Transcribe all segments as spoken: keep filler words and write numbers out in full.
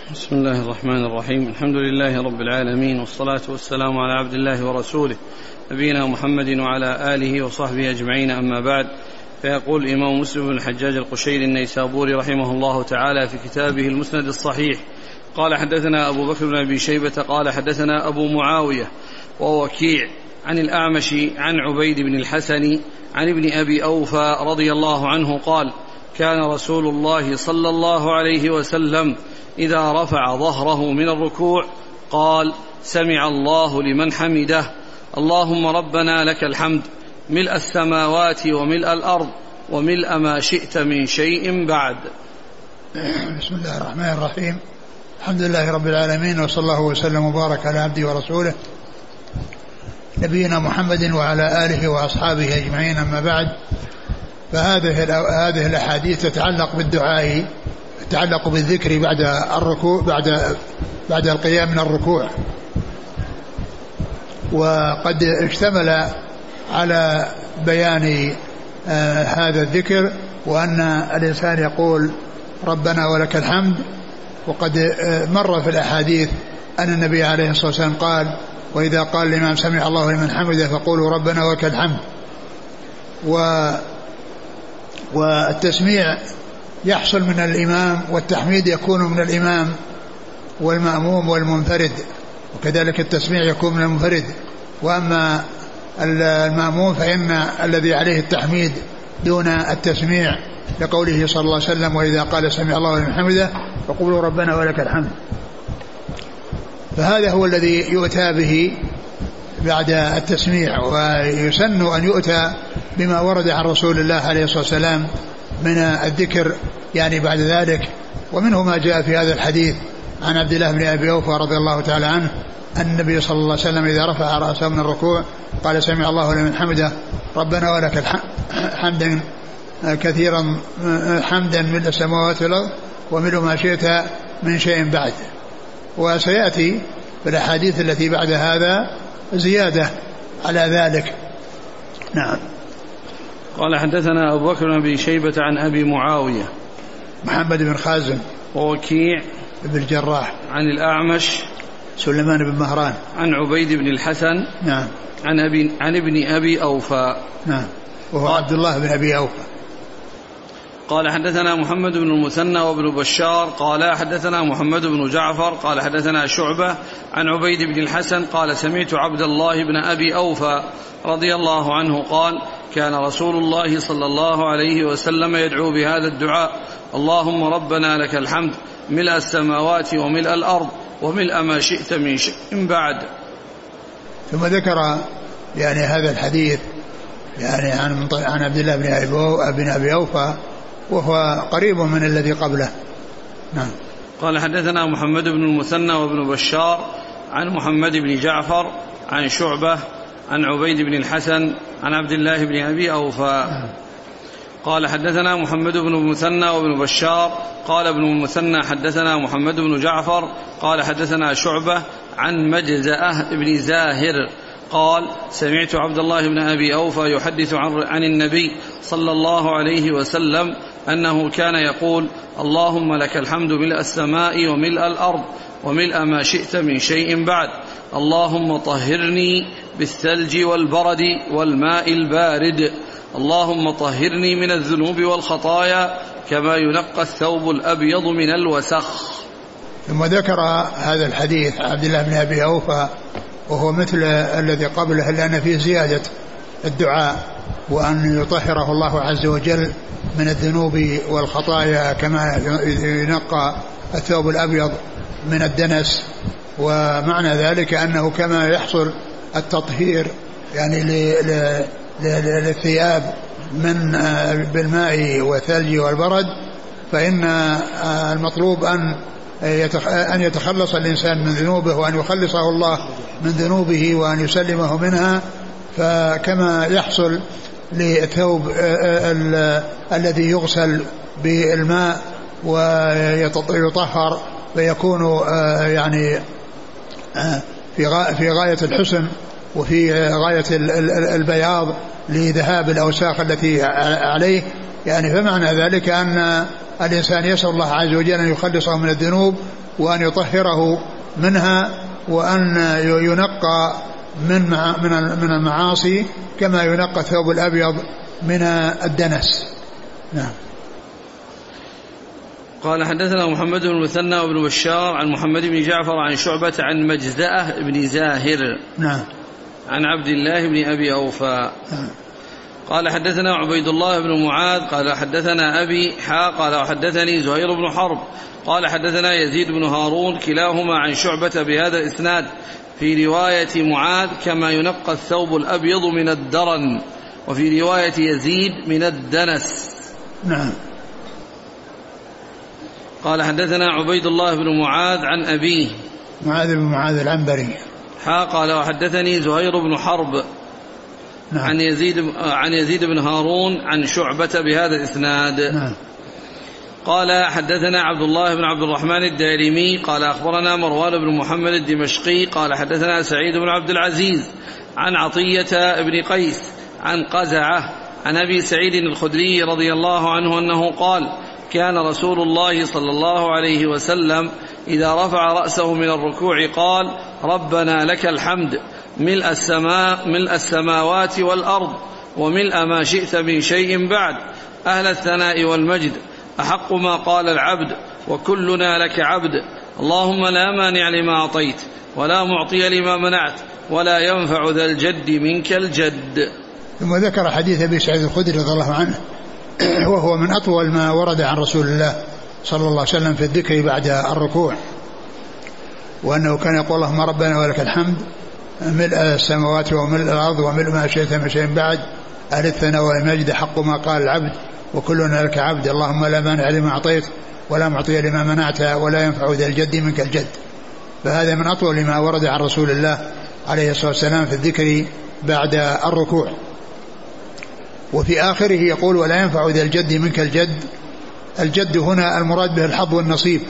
بسم الله الرحمن الرحيم. الحمد لله رب العالمين، والصلاة والسلام على عبد الله ورسوله نبينا محمد وعلى آله وصحبه أجمعين، أما بعد. فيقول الإمام مسلم بن الحجاج القشيري النيسابوري رحمه الله تعالى في كتابه المسند الصحيح قال: حدثنا أبو بكر بن أبي شيبة قال حدثنا أبو معاوية ووكيع عن الأعمش عن عبيد بن الحسن عن ابن أبي أوفى رضي الله عنه قال: كان رسول الله صلى الله عليه وسلم إذا رفع ظهره من الركوع قال: سمع الله لمن حمده، اللهم ربنا لك الحمد ملء السماوات وملء الأرض وملء ما شئت من شيء بعد. بسم الله الرحمن الرحيم. الحمد لله رب العالمين، وصلى الله وسلم وبارك على عبده ورسوله نبينا محمد وعلى آله وأصحابه أجمعين، أما بعد. فهذه هذه الأحاديث تتعلق بالدعاء، تتعلق بالذكر بعد الركوع، بعد بعد القيام من الركوع، وقد اشتمل على بيان آه هذا الذكر، وأن الإنسان يقول ربنا ولك الحمد. وقد آه مر في الأحاديث أن النبي عليه الصلاة والسلام قال: وإذا قال الإمام سمع الله لمن حمده فقولوا ربنا ولك الحمد. و والتسميع يحصل من الإمام، والتحميد يكون من الإمام والمأموم والمنفرد، وكذلك التسميع يكون من المنفرد. وأما المأموم فإن الذي عليه التحميد دون التسميع، لقوله صلى الله عليه وسلم: وإذا قال سمع الله لمن حمده فقولوا ربنا ولك الحمد. فهذا هو الذي يؤتى به بعد التسميع، ويسن أن يؤتى بما ورد عن رسول الله عليه الصلاة والسلام من الذكر يعني بعد ذلك. ومنه ما جاء في هذا الحديث عن عبد الله بن أبي أوفى رضي الله تعالى عنه أن النبي صلى الله عليه وسلم إذا رفع رأسه من الركوع قال: سمع الله لمن حمده ربنا ولك الحمد كثيرا حمدا من السماوات والأرض وملء ما شئت من شيء بعد. وسيأتي في الأحاديث التي بعد هذا زيادة على ذلك. نعم. قال: حدثنا أبو بكر بن أبي شيبة عن أبي معاوية محمد بن خازم ووكيع بن الجراح عن الأعمش سليمان بن مهران عن عبيد بن الحسن نعم عن, أبي عن ابن أبي أوفى نعم وهو عبد الله بن أبي أوفى. قال: حدثنا محمد بن المثنى وابن بشار قال حدثنا محمد بن جعفر قال حدثنا شعبة عن عبيد بن الحسن قال: سمعت عبد الله بن أبي أوفى رضي الله عنه قال: كان رسول الله صلى الله عليه وسلم يدعو بهذا الدعاء: اللهم ربنا لك الحمد ملء السماوات وملء الأرض وملء ما شئت من شيء بعد. ثم ذكر يعني هذا الحديث يعني عن عن عبد الله بن أبي أوفى، وهو قريب من الذي قبله. نعم. قال: حدثنا محمد بن المثنى وابن بشار عن محمد بن جعفر عن شعبة عن عبيد بن الحسن عن عبد الله بن أبي أوفى. نعم. قال: حدثنا محمد بن المثنى وابن بشار قال ابن المثنى حدثنا محمد بن جعفر قال حدثنا شعبة عن مجزأة بن زاهر قال: سمعت عبد الله بن أبي أوفى يحدث عن النبي صلى الله عليه وسلم أنه كان يقول: اللهم لك الحمد ملء السماء وملء الأرض وملء ما شئت من شيء بعد، اللهم طهرني بالثلج والبرد والماء البارد، اللهم طهرني من الذنوب والخطايا كما ينقى الثوب الأبيض من الوسخ. ثم ذكر هذا الحديث عبد الله بن أبي أوفى، وهو مثل الذي قبله لأن فيه زيادة الدعاء، وأن يطهره الله عز وجل من الذنوب والخطايا كما ينقى الثوب الأبيض من الدنس. ومعنى ذلك أنه كما يحصل التطهير يعني للثياب من بالماء والثلج والبرد، فإن المطلوب أن أن يتخلص الإنسان من ذنوبه، وأن يخلصه الله من ذنوبه، وأن يسلمه منها. فكما يحصل للثوب الذي يغسل بالماء ويطهر ويكون يعني في غاية الحسن وفي غاية البياض لذهاب الأوساخ التي عليه، يعني فمعنى ذلك أن الإنسان يسأل الله عز وجل أن يخلصه من الذنوب وأن يطهره منها وأن ينقى من من المعاصي كما ينقى الثوب الأبيض من الدنس. نعم. قال حدثنا محمد بن المثنى وابن بشار عن محمد بن جعفر عن شعبة عن مجزأة بن زاهر نعم عن عبد الله بن أبي أوفى نعم. قال حدثنا عبيد الله بن معاذ قال حدثنا أبي حا قال وحدثني زهير بن حرب قال حدثنا يزيد بن هارون كلاهما عن شعبة بهذا الإسناد في رواية معاذ كما ينقى الثوب الأبيض من الدرن وفي رواية يزيد من الدنس. نعم. قال حدثنا عبيد الله بن معاذ عن أبيه معاذ بن معاذ العنبري حا قال وحدثني زهير بن حرب نعم. عن يزيد عن يزيد بن هارون عن شعبة بهذا الإسناد. نعم. قال حدثنا عبد الله بن عبد الرحمن الدارمي قال أخبرنا مروان بن محمد الدمشقي قال حدثنا سعيد بن عبد العزيز عن عطية بن قيس عن قزعة عن أبي سعيد الخدري رضي الله عنه أنه قال كان رسول الله صلى الله عليه وسلم إذا رفع رأسه من الركوع قال ربنا لك الحمد ملء السماء ملء السماوات والأرض وملء ما شئت من شيء بعد أهل الثناء والمجد أحق ما قال العبد وكلنا لك عبد اللهم لا مانع لما أعطيت ولا معطي لما منعت ولا ينفع ذا الجد منك الجد. ثم ذكر حديث أبي سعيد الخدري رضي الله عنه وهو من أطول ما ورد عن رسول الله صلى الله عليه وسلم في الذكر بعد الركوع وأنه كان يقول اللهم ربنا ولك الحمد ملء السماوات وملء الأرض وملء ما شئت من شيء بعد أهل الثناء والمجد حق ما قال العبد وكلنا لك عبد اللهم لا مانع لما أعطيت ولا معطي لما منعت ولا ينفع ذا الجد منك الجد. فهذا من أطول ما ورد عن رسول الله عليه الصلاة والسلام في الذكر بعد الركوع. وفي آخره يقول ولا ينفع ذا الجد منك الجد. الجد هنا المراد به الحظ والنصيب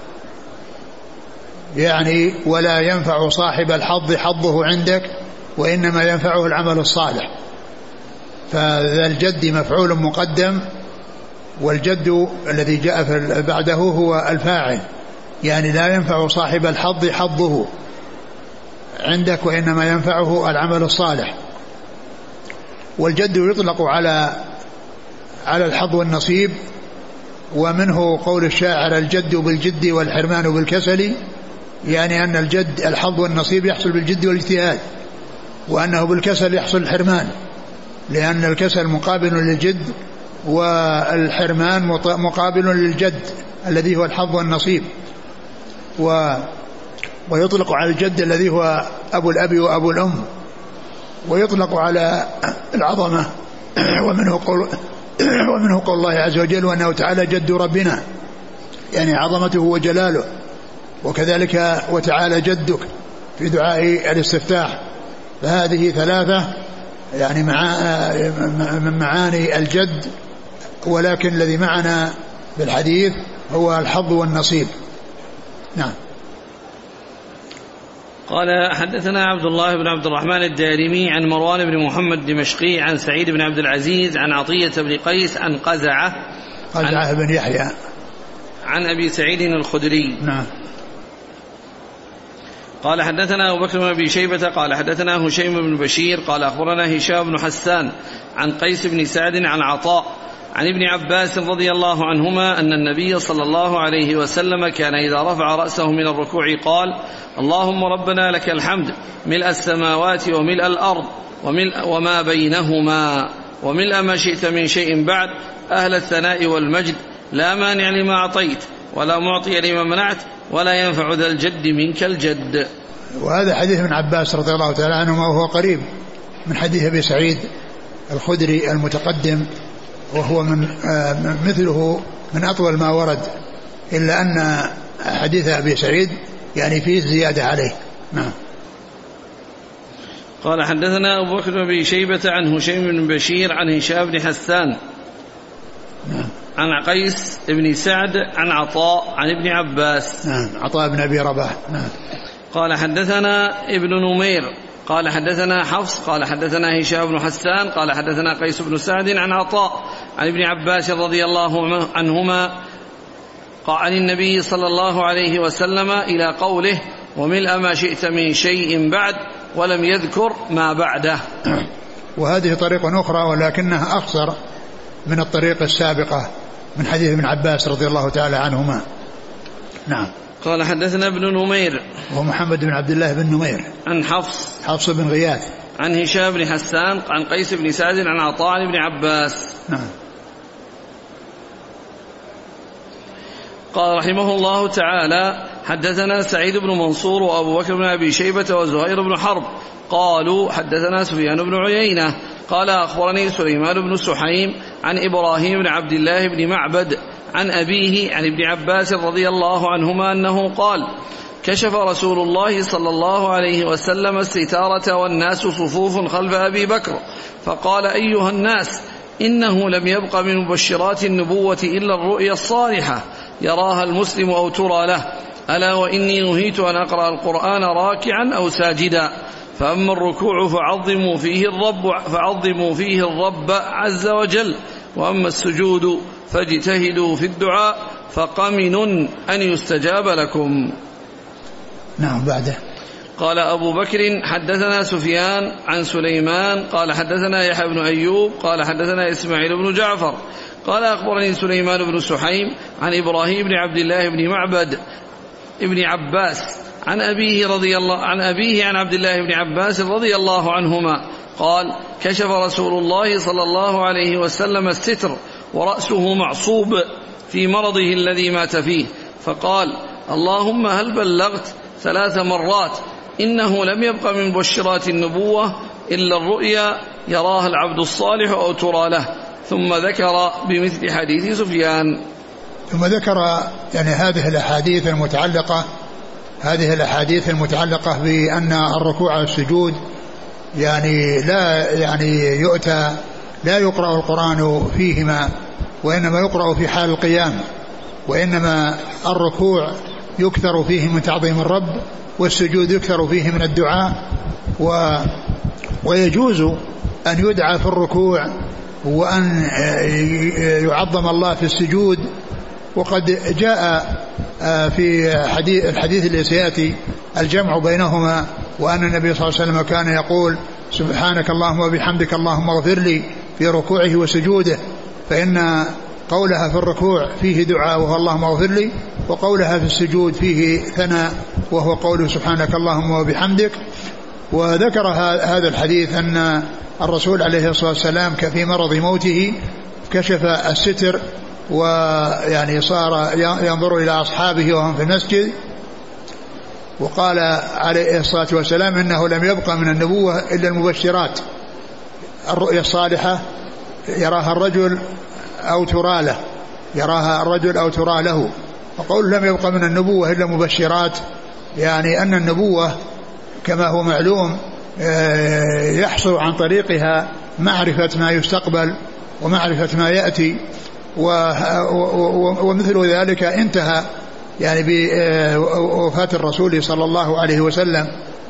يعني ولا ينفع صاحب الحظ حظه عندك وإنما ينفعه العمل الصالح. فذا الجد مفعول مقدم والجد الذي جاء بعده هو الفاعل يعني لا ينفع صاحب الحظ حظه عندك وإنما ينفعه العمل الصالح. والجد يطلق على على الحظ والنصيب ومنه قول الشاعر الجد بالجد والحرمان بالكسل يعني أن الجد الحظ والنصيب يحصل بالجد والاجتهاد وأنه بالكسل يحصل الحرمان لأن الكسل مقابل للجد والحرمان مقابل للجد الذي هو الحظ والنصيب. و ويطلق على الجد الذي هو أبو الأب وأبو الأم ويطلق على العظمة ومنه قول ومنه قول الله عز وجل وأنه تعالى جد ربنا يعني عظمته وجلاله وكذلك وتعالى جدك في دعاء الاستفتاح. فهذه ثلاثة يعني من معاني الجد ولكن الذي معنا بالحديث هو الحظ والنصيب. نعم. قال حدثنا عبد الله بن عبد الرحمن الدارمي عن مروان بن محمد الدمشقي عن سعيد بن عبد العزيز عن عطية بن قيس عن قزعة قزعة بن يحيى عن أبي سعيد الخدري. نعم. قال حدثنا أبو بكر بن أبي شيبة قال حدثنا هشيم بن بشير قال أخبرنا هشام بن حسان عن قيس بن سعد عن عطاء عن ابن عباس رضي الله عنهما أن النبي صلى الله عليه وسلم كان إذا رفع رأسه من الركوع قال اللهم ربنا لك الحمد ملء السماوات وملء الأرض وملء وما بينهما وملء ما شئت من شيء بعد أهل الثناء والمجد لا مانع لما أعطيت ولا معطي لما منعت ولا ينفع ذا الجد منك الجد. وهذا حديث من عباس رضي الله تعالى عنه وهو قريب من حديث أبي سعيد الخدري المتقدم وهو من مثله من أطول ما ورد إلا أن حديث أبي سعيد يعني فيه زيادة عليه. نعم. قال حدثنا أبو بكر بن شيبة عن هشيم بن بشير عن هشام بن حسان نعم. عن قيس بن سعد عن عطاء عن ابن عباس. نعم. عطاء بن أبي رباح. نعم. قال حدثنا ابن نمير قال حدثنا حفص قال حدثنا هشام بن حسان قال حدثنا قيس بن سعد عن عطاء عن ابن عباس رضي الله عنهما عن النبي صلى الله عليه وسلم إلى قوله وملء ما شئت من شيء بعد ولم يذكر ما بعده. وهذه طريقة أخرى ولكنها أقصر من الطريقة السابقة من حديث ابن عباس رضي الله تعالى عنهما. نعم. قال حدثنا ابن نمير ومحمد بن عبد الله بن نمير عن حفص حفص بن غياث عن هشام بن حسان عن قيس بن سعد عن عطاء بن عباس. نعم. قال رحمه الله تعالى حدثنا سعيد بن منصور وأبو بكر بن أبي شيبة وزهير بن حرب قالوا حدثنا سفيان بن عيينة قال أخبرني سليمان بن سحيم عن إبراهيم بن عبد الله بن معبد عن أبيه عن ابن عباس رضي الله عنهما أنه قال كشف رسول الله صلى الله عليه وسلم الستارة والناس صفوف خلف أبي بكر فقال أيها الناس إنه لم يبق من مبشرات النبوة إلا الرؤيا الصالحة يراها المسلم أو ترى له ألا وإني نهيت أن أقرأ القرآن راكعا أو ساجدا فأما الركوع فعظموا فيه الرب, فعظموا فيه الرب عز وجل وأما السجود فاجتهدوا في الدعاء فقمن أن يستجاب لكم. نعم. بعده قال أبو بكر حدثنا سفيان عن سليمان قال حدثنا يحيى بن أيوب قال حدثنا إسماعيل بن جعفر قال أخبرني سليمان بن سحيم عن إبراهيم بن عبد الله بن معبد ابن عباس عن أبيه رضي الله عن أبيه عن عبد الله بن عباس رضي الله عنهما قال كشف رسول الله صلى الله عليه وسلم الستر ورأسه معصوب في مرضه الذي مات فيه فقال اللهم هل بلغت ثلاث مرات إنه لم يبق من مبشرات النبوة إلا الرؤيا يراها العبد الصالح أو ترى له ثم ذكر بمثل حديث سفيان. ثم ذكر يعني هذه الأحاديث المتعلقة هذه الأحاديث المتعلقة بأن الركوع والسجود يعني لا يعني يؤتى لا يقرأ القرآن فيهما وإنما يقرأ في حال القيام وإنما الركوع يكثر فيه من تعظيم الرب والسجود يكثر فيه من الدعاء و ويجوز أن يدعى في الركوع وأن يعظم الله في السجود. وقد جاء في حديث الحديث الذي سيأتي الجمع بينهما وأن النبي صلى الله عليه وسلم كان يقول سبحانك اللهم وبحمدك اللهم اغفر لي في ركوعه وسجوده فإن قولها في الركوع فيه دعاء وهو اللهم اغفر لي وقولها في السجود فيه ثناء وهو قوله سبحانك اللهم وبحمدك. وذكر هذا الحديث أن الرسول عليه الصلاة والسلام في مرض موته كشف الستر ويعني صار ينظر إلى أصحابه وهم في المسجد وقال عليه الصلاة والسلام إنه لم يبقى من النبوة إلا المبشرات الرؤيا الصالحة يراها الرجل أو ترى له يراها الرجل أو ترى له. وقول لم يبقى من النبوة إلا مبشرات يعني أن النبوة كما هو معلوم يحصل عن طريقها معرفة ما يستقبل ومعرفة ما يأتي ومثل ذلك انتهى يعني بوفاة الرسول صلى الله عليه وسلم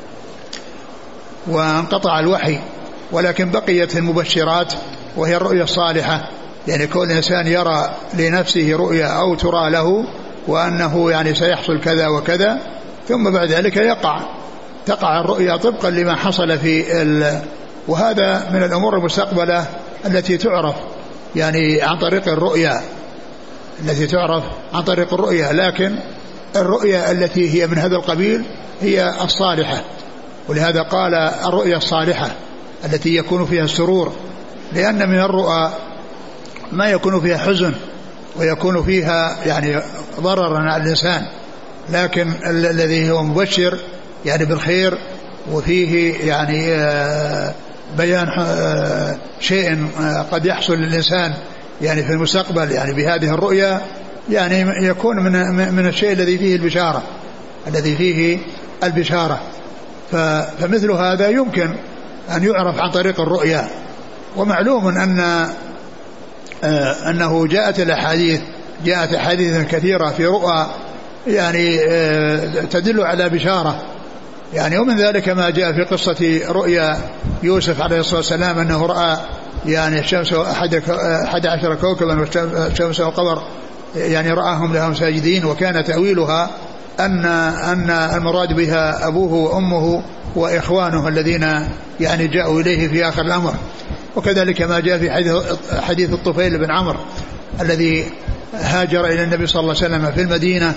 وانقطع الوحي ولكن بقيت المبشرات وهي الرؤيا الصالحة يعني كل إنسان يرى لنفسه رؤيا أو ترى له وأنه يعني سيحصل كذا وكذا ثم بعد ذلك يقع تقع الرؤيا طبقا لما حصل في ال... وهذا من الأمور المستقبلة التي تعرف يعني عن طريق الرؤيا التي تعرف عن طريق الرؤيا لكن الرؤيا التي هي من هذا القبيل هي الصالحة. ولهذا قال الرؤيا الصالحة التي يكون فيها السرور لأن من الرؤى ما يكون فيها حزن ويكون فيها يعني ضرر على الإنسان لكن الذي هو مبشر يعني بالخير وفيه يعني بيان شيء قد يحصل للإنسان يعني في المستقبل يعني بهذه الرؤيا يعني يكون من من الشيء الذي فيه البشارة الذي فيه البشارة. فمثل هذا يمكن أن يعرف عن طريق الرؤيا. ومعلوم أن أنه جاءت الأحاديث جاءت أحاديث كثيرة في رؤى يعني تدل على بشارة يعني ومن ذلك ما جاء في قصة رؤيا يوسف عليه الصلاة والسلام أنه رأى يعني الشمس أحد أحد عشر كوكبا والشمس والقمر يعني رآهم لهم ساجدين، وكان تأويلها أن أن المراد بها أبوه وأمه وإخوانه الذين يعني جاءوا إليه في آخر الأمر. وكذلك ما جاء في حديث, حديث الطفيل بن عمرو الذي هاجر إلى النبي صلى الله عليه وسلم في المدينة،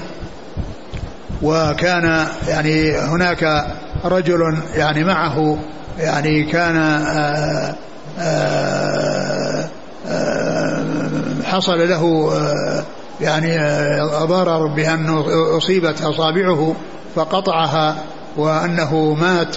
وكان يعني هناك رجل يعني معه يعني كان آآ آآ آآ حصل له يعني ضرر بأنه أصيبت أصابعه فقطعها وأنه مات.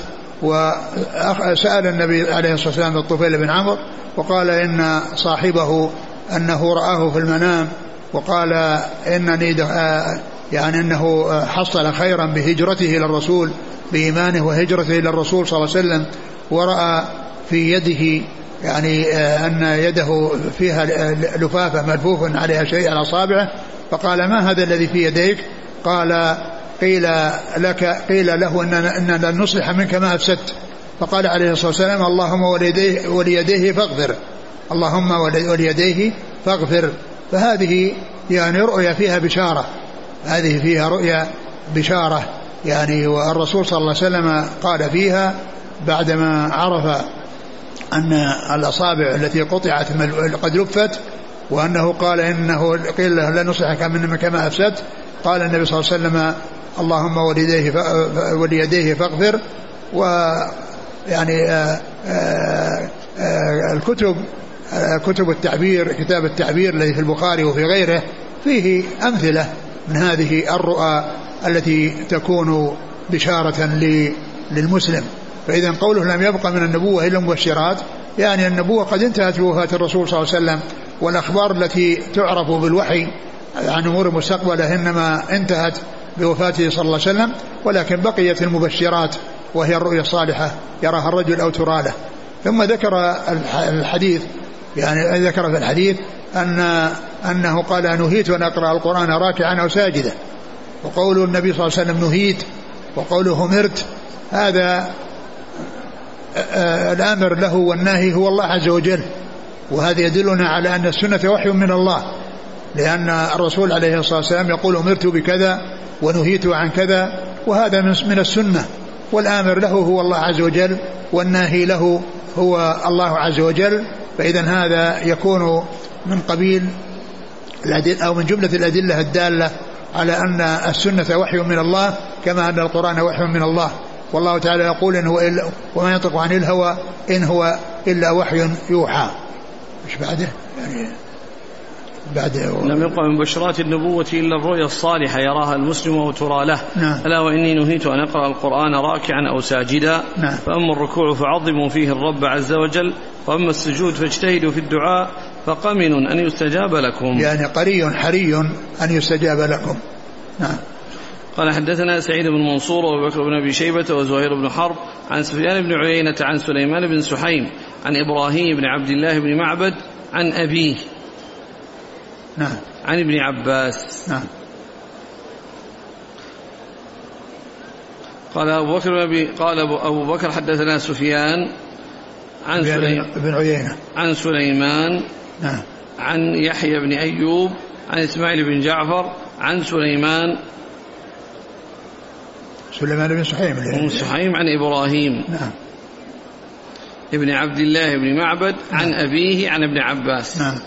وسأل النبي عليه الصلاة والسلام الطفيل بن عمرو وقال إن صاحبه أنه رآه في المنام وقال إنني يعني أنه حصل خيرا بهجرته إلى الرسول بإيمانه وهجرته إلى الرسول صلى الله عليه وسلم، ورأى في يده يعني أن يده فيها لفافة ملفوف عليها شيء على أصابعه، فقال ما هذا الذي في يديك؟ قال قيل لك قيل له إننا لن نصلح منك ما أفسدت. فقال عليه الصلاة والسلام اللهم وليديه, وليديه فاغفر، اللهم وليديه فاغفر. فهذه يعني رؤيا فيها بشارة، هذه فيها رؤيا بشارة يعني. والرسول صلى الله عليه وسلم قال فيها بعدما عرف أن الأصابع التي قطعت قد لفت، وأنه قال إنه قيل له لا نصلحك منك ما أفسدت، قال النبي صلى الله عليه وسلم اللهم وليديه وليديه فاغفر. ويعني آآ آآ آآ الكتب كتب التعبير، كتاب التعبير الذي في البخاري وفي غيره فيه أمثلة من هذه الرؤى التي تكون بشارة للمسلم. فإذا قوله لم يبقى من النبوة إلا مبشرات، يعني النبوة قد انتهت بوفاة الرسول صلى الله عليه وسلم، والأخبار التي تعرف بالوحي عن أمور المستقبلة إنما انتهت بوفاته صلى الله عليه وسلم، ولكن بقيت المبشرات وهي الرؤيا الصالحة يراها الرجل أو ترى له. ثم ذكر الحديث يعني ذكر في الحديث أن أنه قال نهيت أن أقرأ القرآن راكعا أو ساجدا، وقول النبي صلى الله عليه وسلم نهيت وقوله أمرت، هذا الآمر له والناهي هو الله عز وجل، وهذا يدلنا على أن السنة وحي من الله، لأن الرسول عليه الصلاة والسلام يقول أمرت بكذا ونهيت عن كذا، وهذا من السنة، والآمر له هو الله عز وجل والناهي له هو الله عز وجل. فإذا هذا يكون من قبيل أو من جملة الأدلة الدالة على أن السنة وحي من الله كما أن القرآن وحي من الله. والله تعالى يقول إن هو إلا وما ينطق عن الهوى إن هو إلا وحي يوحى. مش بعده يعني بعد لم يبقى من بشرات النبوة إلا الرؤيا الصالحة يراها المسلم وترى له. نعم. ألا وإني نهيت أن أقرأ القرآن راكعا أو ساجدا. نعم. فأما الركوع فعظموا فيه الرب عز وجل، وأما السجود فاجتهدوا في الدعاء فقمن أن يستجاب لكم، يعني قري حري أن يستجاب لكم. نعم. قال حدثنا سعيد بن منصور وأبو بكر بن أبي شيبة وزهير بن حرب عن سفيان بن عيينة عن سليمان بن سحيم عن إبراهيم بن عبد الله بن معبد عن أبيه نعم عن ابن عباس. نعم. قال أبو بكر أبي قال أبو بكر حدثنا سفيان عن بن عيينة عن سليمان نعم عن يحيى بن أيوب عن إسماعيل بن جعفر عن سليمان سليمان بن سحيم بن سحيم عن إبراهيم نعم ابن عبد الله بن معبد عن نعم. أبيه عن ابن عباس. نعم.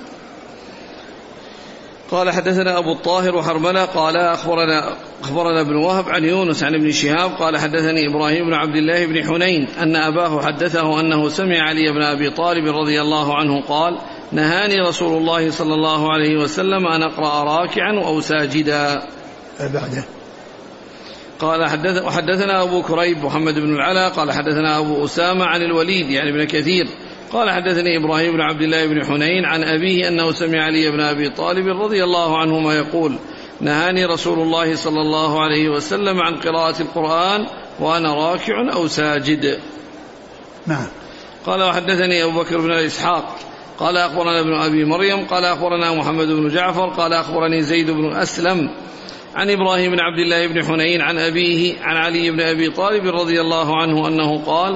قال حدثنا أبو الطاهر وحرملة قال أخبرنا, أخبرنا ابن وهب عن يونس عن ابن شهاب قال حدثني إبراهيم بن عبد الله بن حنين أن أباه حدثه أنه سمع علي بن أبي طالب رضي الله عنه قال نهاني رسول الله صلى الله عليه وسلم أن أقرأ راكعا أو ساجدا. بعده قال حدث وحدثنا أبو كريب محمد بن العلا قال حدثنا أبو أسامة عن الوليد يعني ابن كثير قال حدثني إبراهيم بن عبد الله بن حنين عن أبيه أنه سمع علي بن أبي طالب رضي الله عنهما يقول نهاني رسول الله صلى الله عليه وسلم عن قراءة القرآن وأنا راكع أو ساجد. نعم. قال وحدثني أبو بكر بن إسحاق قال أخبرنا ابن أبي مريم قال أخبرنا محمد بن جعفر قال أخبرني زيد بن أسلم عن إبراهيم بن عبد الله بن حنين عن أبيه عن علي بن أبي طالب رضي الله عنه أنه قال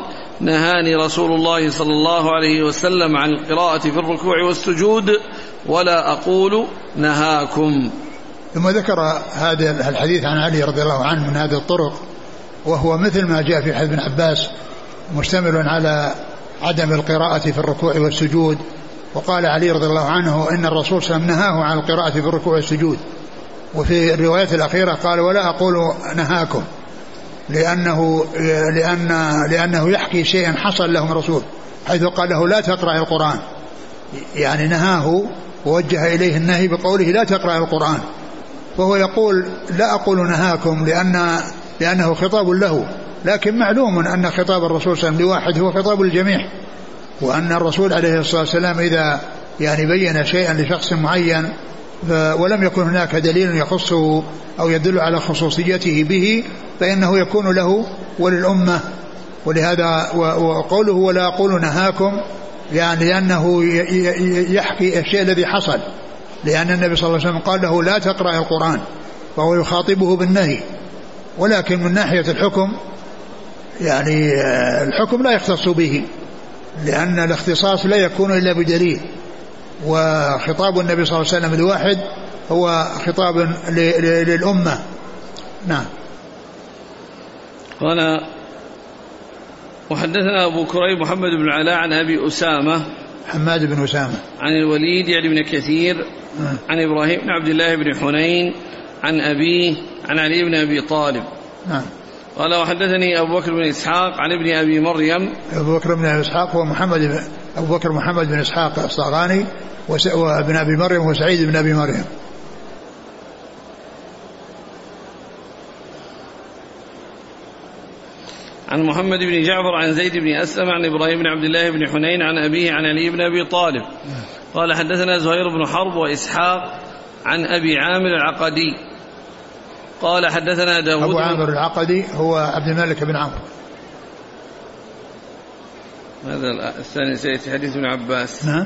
نهاني رسول الله صلى الله عليه وسلم عن القراءة في الركوع والسجود ولا أقول نهاكم. ثم ذكر هذا الحديث عن علي رضي الله عنه من هذه الطرق، وهو مثل ما جاء في حديث ابن عباس مشتمل على عدم القراءة في الركوع والسجود. وقال علي رضي الله عنه إن الرسول صلى الله عليه وسلم نهاه عن القراءة في الركوع والسجود. وفي الرواية الأخيرة قال ولا أقول نهاكم، لأنه, لأن لأنه يحكي شيئا حصل له الرسول، حيث قال له لا تقرأ القرآن، يعني نهاه ووجه إليه النهي بقوله لا تقرأ القرآن، فهو يقول لا أقول نهاكم لأن لأنه خطاب له، لكن معلوم أن خطاب الرسول صلى الله عليه وسلم لواحد هو خطاب الجميع، وأن الرسول عليه الصلاة والسلام إذا يعني بين شيئا لشخص معين ولم يكن هناك دليل يخصه أو يدل على خصوصيته به فإنه يكون له وللأمة. ولهذا وقوله ولا أقول نهاكم يعني لأنه يحكي الشيء الذي حصل، لأن النبي صلى الله عليه وسلم قال له لا تقرأ القرآن، فهو يخاطبه بالنهي. ولكن من ناحية الحكم يعني الحكم لا يختص به، لأن الاختصاص لا يكون إلا بدليل، وخطاب النبي صلى الله عليه وسلم الواحد هو خطاب للأمة. نعم. قال وحدثنا أبو كريب محمد بن العلاء عن أبي أسامة حماد بن أسامة عن الوليد يعني بن كثير نعم. عن إبراهيم بن عبد الله بن حنين عن أبيه عن علي بن أبي طالب. نعم. قال وحدثني أبو بكر بن إسحاق عن ابن أبي مريم. أبو بكر بن إسحاق هو محمد أبو بكر محمد بن إسحاق الصاغاني وابن أبي مريم وسعيد بن أبي مريم. عن محمد بن جعفر عن زيد بن أسلم عن إبراهيم بن عبد الله بن حنين عن أبيه عن علي بن أبي طالب. قال حدثنا زهير بن حرب وإسحاق عن أبي عامر العقدي قال حدثنا داود. أبو عامر العقدي هو عبد الملك بن عمرو. هذا الثاني سيأتي حديث ابن عباس. نعم.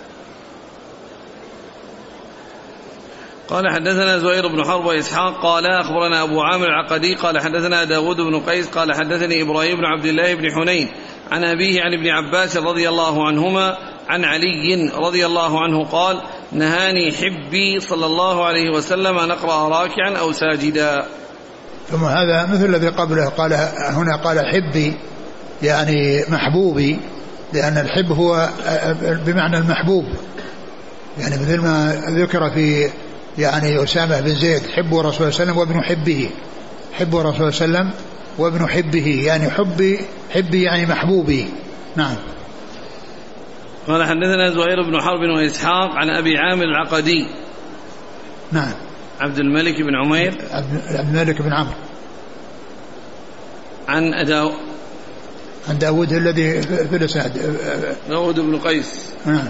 قال حدثنا زهير بن حرب وإسحاق قال أخبرنا أبو عامر العقدي قال حدثنا داود بن قيس قال حدثني إبراهيم بن عبد الله بن حنين عن أبيه عن ابن عباس رضي الله عنهما عن علي رضي الله عنه قال نهاني حبي صلى الله عليه وسلم أن أقرأ راكعا أو ساجدا. ثم هذا مثل الذي قبله، قال هنا قال حبي يعني محبوبي، لأن الحب هو بمعنى المحبوب، يعني مثل ما ذكر في يعني أسامة بن زيد حب رسول الله صلى الله عليه وسلم وابن حبه، حب رسول الله صلى الله عليه وسلم وابن حبه، يعني حبي حبي يعني محبوبي. نعم. قال حدثنا زهير بن حرب وإسحاق عن أبي عامر العقدي. نعم. عبد الملك بن عمير عبد الملك بن عمرو عن أداو عن داود الذي في الإسناد داود بن قيس. نعم.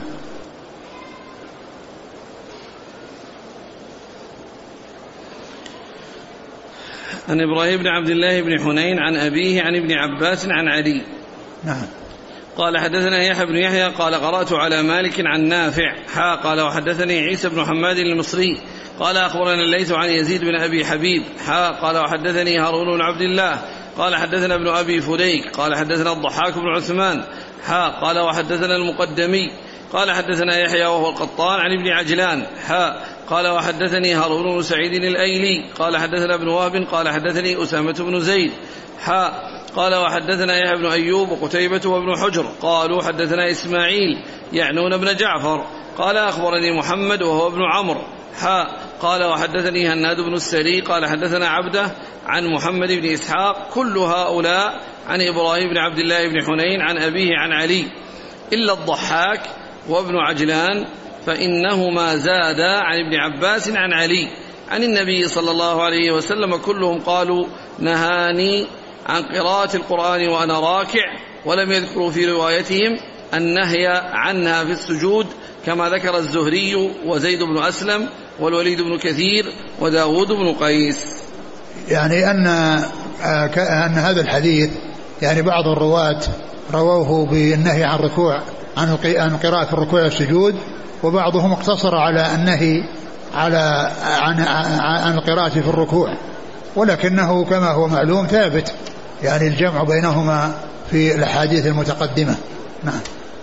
عن إبراهيم بن عبد الله بن حنين عن أبيه عن ابن عباس عن علي. نعم. قال حدثنا يحيى بن يحيى قال قرأت على مالك عن نافع حا قال وحدثني عيسى بن حماد المصري قال أخبرنا الليث عن يزيد بن أبي حبيب حا قال وحدثني هارون بن عبد الله قال حدثنا ابن أبي فديك قال حدثنا الضحاك بن عثمان حا قال وحدثنا المقدمي قال حدثنا يحيى وهو القطان عن ابن عجلان حا قال وحدثني هارون بن سعيد الأيلي قال حدثنا ابن وهب قال حدثني أسامة بن زيد حا قال وحدثنا يحيى بن أيوب وقتيبة وابن حجر قالوا حدثنا إسماعيل يعنون بن جعفر قال أخبرني محمد وهو ابن عمرو حا قال وحدثني هناد بن السري قال حدثنا عبده عن محمد بن إسحاق كل هؤلاء عن إبراهيم بن عبد الله بن حنين عن أبيه عن علي إلا الضحاك وابن عجلان فإنهما زادا عن ابن عباس عن علي عن النبي صلى الله عليه وسلم كلهم قالوا نهاني عن قراءة القرآن وأنا راكع ولم يذكروا في روايتهم النهي عنها في السجود كما ذكر الزهري وزيد بن أسلم والوليد بن كثير وداود بن قيس. يعني أن, أن هذا الحديث يعني بعض الرواة رووه بالنهي عن الركوع عن قراءة الركوع والسجود، وبعضهم اقتصر على النهي على عن, عن القراءة في الركوع، ولكنه كما هو معلوم ثابت يعني الجمع بينهما في الأحاديث المتقدمة. نعم.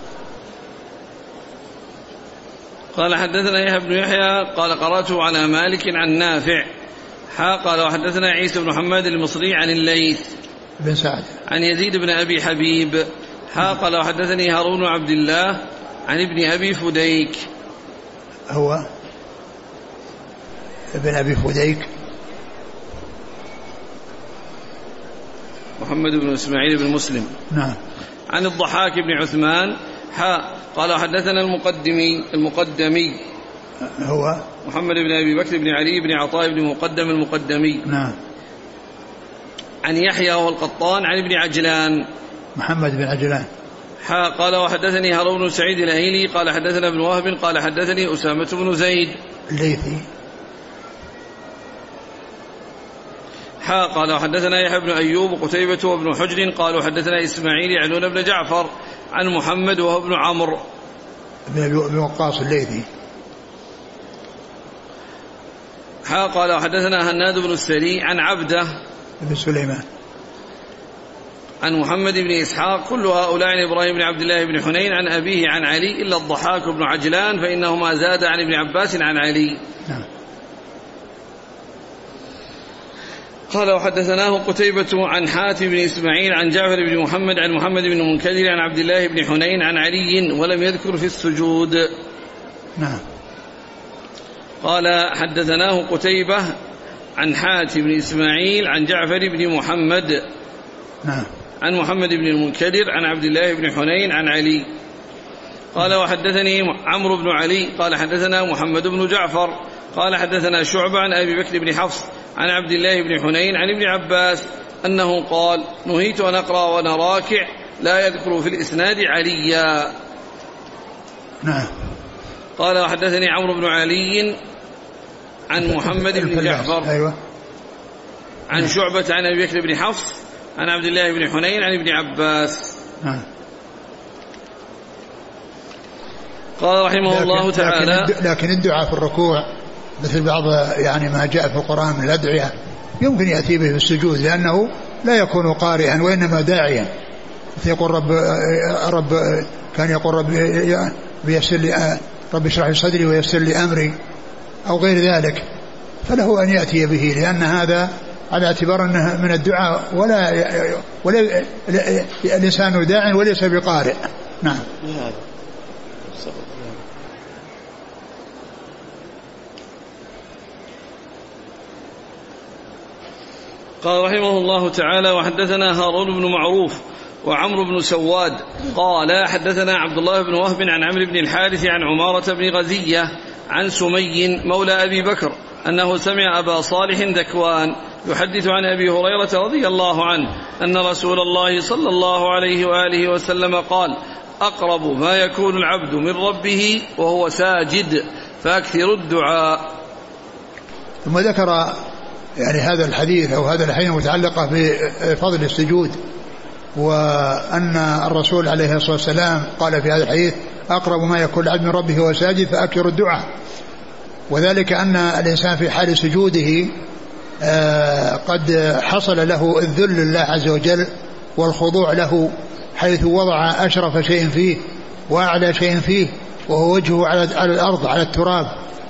قال حدثنا يحيى بن يحيى قال قرأته على مالك عن نافع حا قال وحدثنا عيسى بن محمد المصري عن الليث بن سعد عن يزيد بن أبي حبيب حا قال وحدثني هارون بن عبد الله عن ابن أبي فديك. هو ابن أبي فديك محمد بن إسماعيل بن مسلم. نعم. عن الضحاك بن عثمان حا قال حدثنا المقدمي المقدمي هو محمد بن أبي بكر بن علي بن عطاء بن مقدم المقدمي. نعم. عن يحيى وهو القطان عن ابن عجلان محمد بن عجلان حا قال وحدثني هارون بن سعيد الأيلي قال حدثنا ابن وهب قال حدثني أسامة بن زيد الليثي حا قال وحدثنا يحيى بن أيوب وقتيبة وابن حجر قالوا حدثنا إسماعيل يعنون بن جعفر عن محمد وهو ابن عمرو بن وقاص الليثي حا قال وحدثنا هناد بن السري عن عبده بن سليمان عن محمد بن إسحاق كل هؤلاء عن إبراهيم بن عبد الله بن حنين عن أبيه عن علي إلا الضحاك بن عجلان فإنهما زاد عن ابن عباس عن علي. نعم. قال وحدثناه قتيبة عن حاتم بن إسماعيل عن جعفر بن محمد عن محمد بن المنكدر عن عبد الله بن حنين عن علي ولم يذكر في السجود. نعم. قال حدثناه قتيبة عن حاتم بن إسماعيل عن جعفر بن محمد نعم. عن محمد بن المنكدر عن عبد الله بن حنين عن علي. قال وحدثني عمرو بن علي قال حدثنا محمد بن جعفر قال حدثنا شعبة عن أبي بكر بن حفص عن عبد الله بن حنين عن ابن عباس أنه قال نهيت أن أقرأ وأنا راكع لا يذكر في الإسناد عليا. نعم. قال وحدثني عمرو بن علي عن محمد بن جعفر أيوة. عن شعبة عن أبي بكر بن حفص عن عبد الله بن حنين عن ابن عباس. نعم. قال رحمه الله تعالى لكن الدعاء في الركوع مثل بعض يعني ما جاء في القرآن من الأدعية يمكن يأتي به في السجود لأنه لا يكون قارئا وإنما داعيا. يقول رب رب كان يقول رب ييسر لي رب اشرح لي صدري ويسر لي أمري أو غير ذلك فله أن يأتي به لأن هذا على اعتبار أنه من الدعاء ولا ولا الإنسان داع وليس بقارئ. نعم. قال رحمه الله تعالى وحدثنا هارون بن معروف وعمرو بن سواد قال حدثنا عبد الله بن وهب عن عمرو بن الحارث عن عمارة بن غزية عن سمي مولى أبي بكر أنه سمع أبا صالح ذكوان يحدث عن أبي هريرة رضي الله عنه أن رسول الله صلى الله عليه وآله وسلم قال أقرب ما يكون العبد من ربه وهو ساجد فأكثر الدعاء. ثم ذكر يعني هذا الحديث أو هذا الحديث متعلقة بفضل السجود وأن الرسول عليه الصلاة والسلام قال في هذا الحديث أقرب ما يكون العبد من ربه وهو ساجد فأكثر الدعاء. وذلك أن الإنسان في حال سجوده قد حصل له الذل لله عز وجل والخضوع له حيث وضع أشرف شيء فيه وأعلى شيء فيه وهو وجهه على الأرض على التراب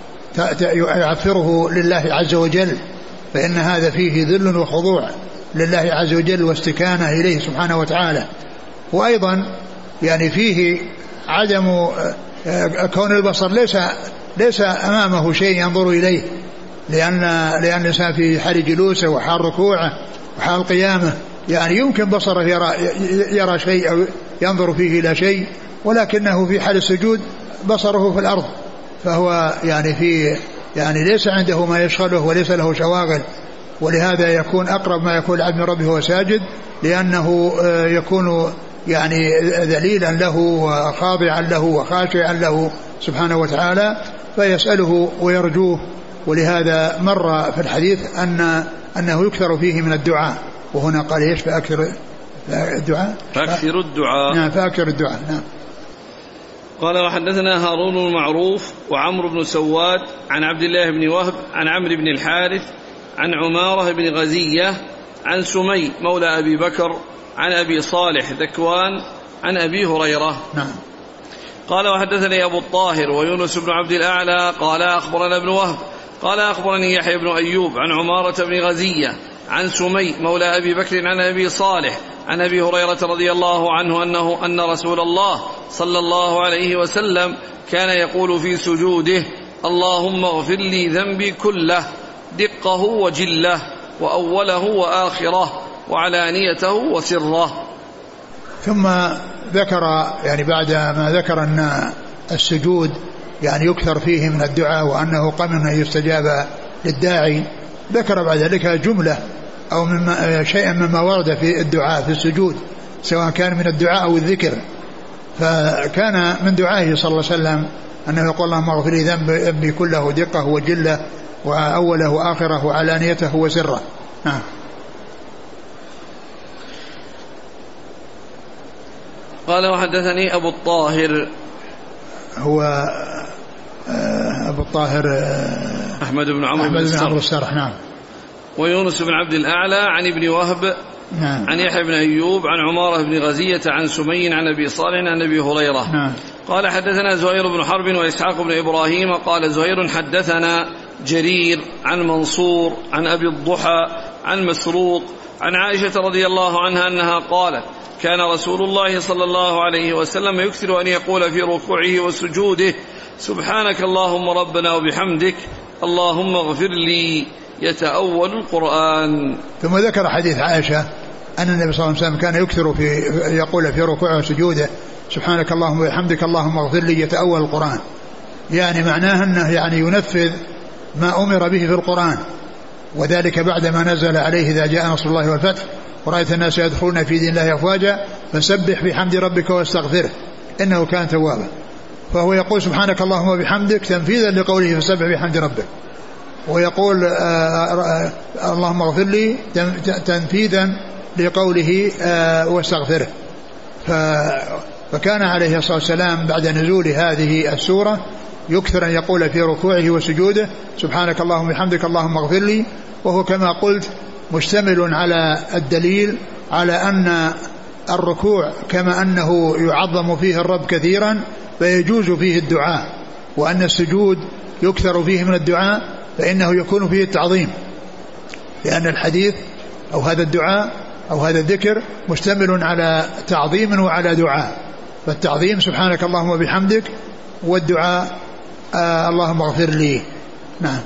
يعفره لله عز وجل فإن هذا فيه ذل وخضوع لله عز وجل واستكانة إليه سبحانه وتعالى. وأيضا يعني فيه عدم كون البصر ليس ليس أمامه شيء ينظر إليه لأن لأن الإنسان في حال جلوسه وحال ركوعه وحال قيامه يعني يمكن بصره يرى يرى شيء أو ينظر فيه إلى شيء ولكنه في حال السجود بصره في الأرض فهو يعني في يعني ليس عنده ما يشغله وليس له شواغل ولهذا يكون أقرب ما يكون العبد من ربه وهو ساجد لأنه يكون يعني ذليلا له وخاضعا له وخاشعا له سبحانه وتعالى فيسأله ويرجوه. ولهذا مر في الحديث أن أنه يكثر فيه من الدعاء وهنا قال ايش فأكثر الدعاء فأكثر الدعاء نعم فأكثر الدعاء. نعم. قال وحدثنا هارون المعروف وعمرو بن سواد عن عبد الله بن وهب عن عمرو بن الحارث عن عمارة بن غزية عن سمي مولى أبي بكر عن أبي صالح ذكوان عن أبي هريرة. نعم. قال وحدثني أبو الطاهر ويونس بن عبد الأعلى قال أخبرنا ابن وهب قال أخبرني يحيى بن أيوب عن عمارة بن غزية عن سمي مولى أبي بكر عن أبي صالح عن أبي هريرة رضي الله عنه أنه أن رسول الله صلى الله عليه وسلم كان يقول في سجوده اللهم اغفر لي ذنبي كله دقه وجله وأوله وآخره وعلانيته وسره. ثم ذكر يعني بعد ما ذكر أن السجود يعني يكثر فيه من الدعاء وأنه قمن أن يستجاب للداعي، ذكر بعد ذلك جملة أو مما شيئا مما ورد في الدعاء في السجود سواء كان من الدعاء أو الذكر. فكان من دعائه صلى الله عليه وسلم أنه يقول اللهم اغفر لي ذنبي كله دقه وجله وأوله وآخره وعلانيته وسره. نعم. قال وحدثني أبو الطاهر هو أبو الطاهر أحمد بن عمرو بن السرح. نعم. ويونس بن عبد الأعلى عن ابن وهب نعم. عن يحيى بن أيوب عن عمارة بن غزية عن سمي عن أبي صالح عن أبي هريرة. نعم. قال حدثنا زهير بن حرب وإسحاق بن إبراهيم قال زهير حدثنا جرير عن منصور عن أبي الضحى عن مسروق عن عائشة رضي الله عنها أنها قالت كان رسول الله صلى الله عليه وسلم يكثر أن يقول في ركوعه وسجوده سبحانك اللهم ربنا وبحمدك اللهم اغفر لي يتأول القرآن. ثم ذكر حديث عائشة أن النبي صلى الله عليه وسلم كان يكثر في يقول في ركوعه وسجوده سبحانك اللهم وبحمدك اللهم اغفر لي يتأول القرآن، يعني معناه أنه يعني ينفذ ما أمر به في القرآن، وذلك بعدما نزل عليه إذا جاء نصر الله والفتح ورأيت الناس يدخلون في دين الله أفواجا فسبح بحمد ربك واستغفره إنه كان توابا. فهو يقول سبحانك اللهم وبحمدك تنفيذا لقوله فسبح بحمد ربك، ويقول آآ آآ اللهم اغفر لي تنفيذا لقوله واستغفره. فكان عليه الصلاة والسلام بعد نزول هذه السورة يكثر أن يقول في ركوعه وسجوده سبحانك اللهم وبحمدك اللهم اغفر لي، وهو كما قلت مشتمل على الدليل على أن الركوع كما أنه يعظم فيه الرب كثيرا فيجوز فيه الدعاء، وأن السجود يكثر فيه من الدعاء فإنه يكون فيه التعظيم، لأن الحديث أو هذا الدعاء أو هذا الذكر مشتمل على تعظيم وعلى دعاء، فالتعظيم سبحانك اللهم وبحمدك، والدعاء آه اللهم اغفر لي. نعم.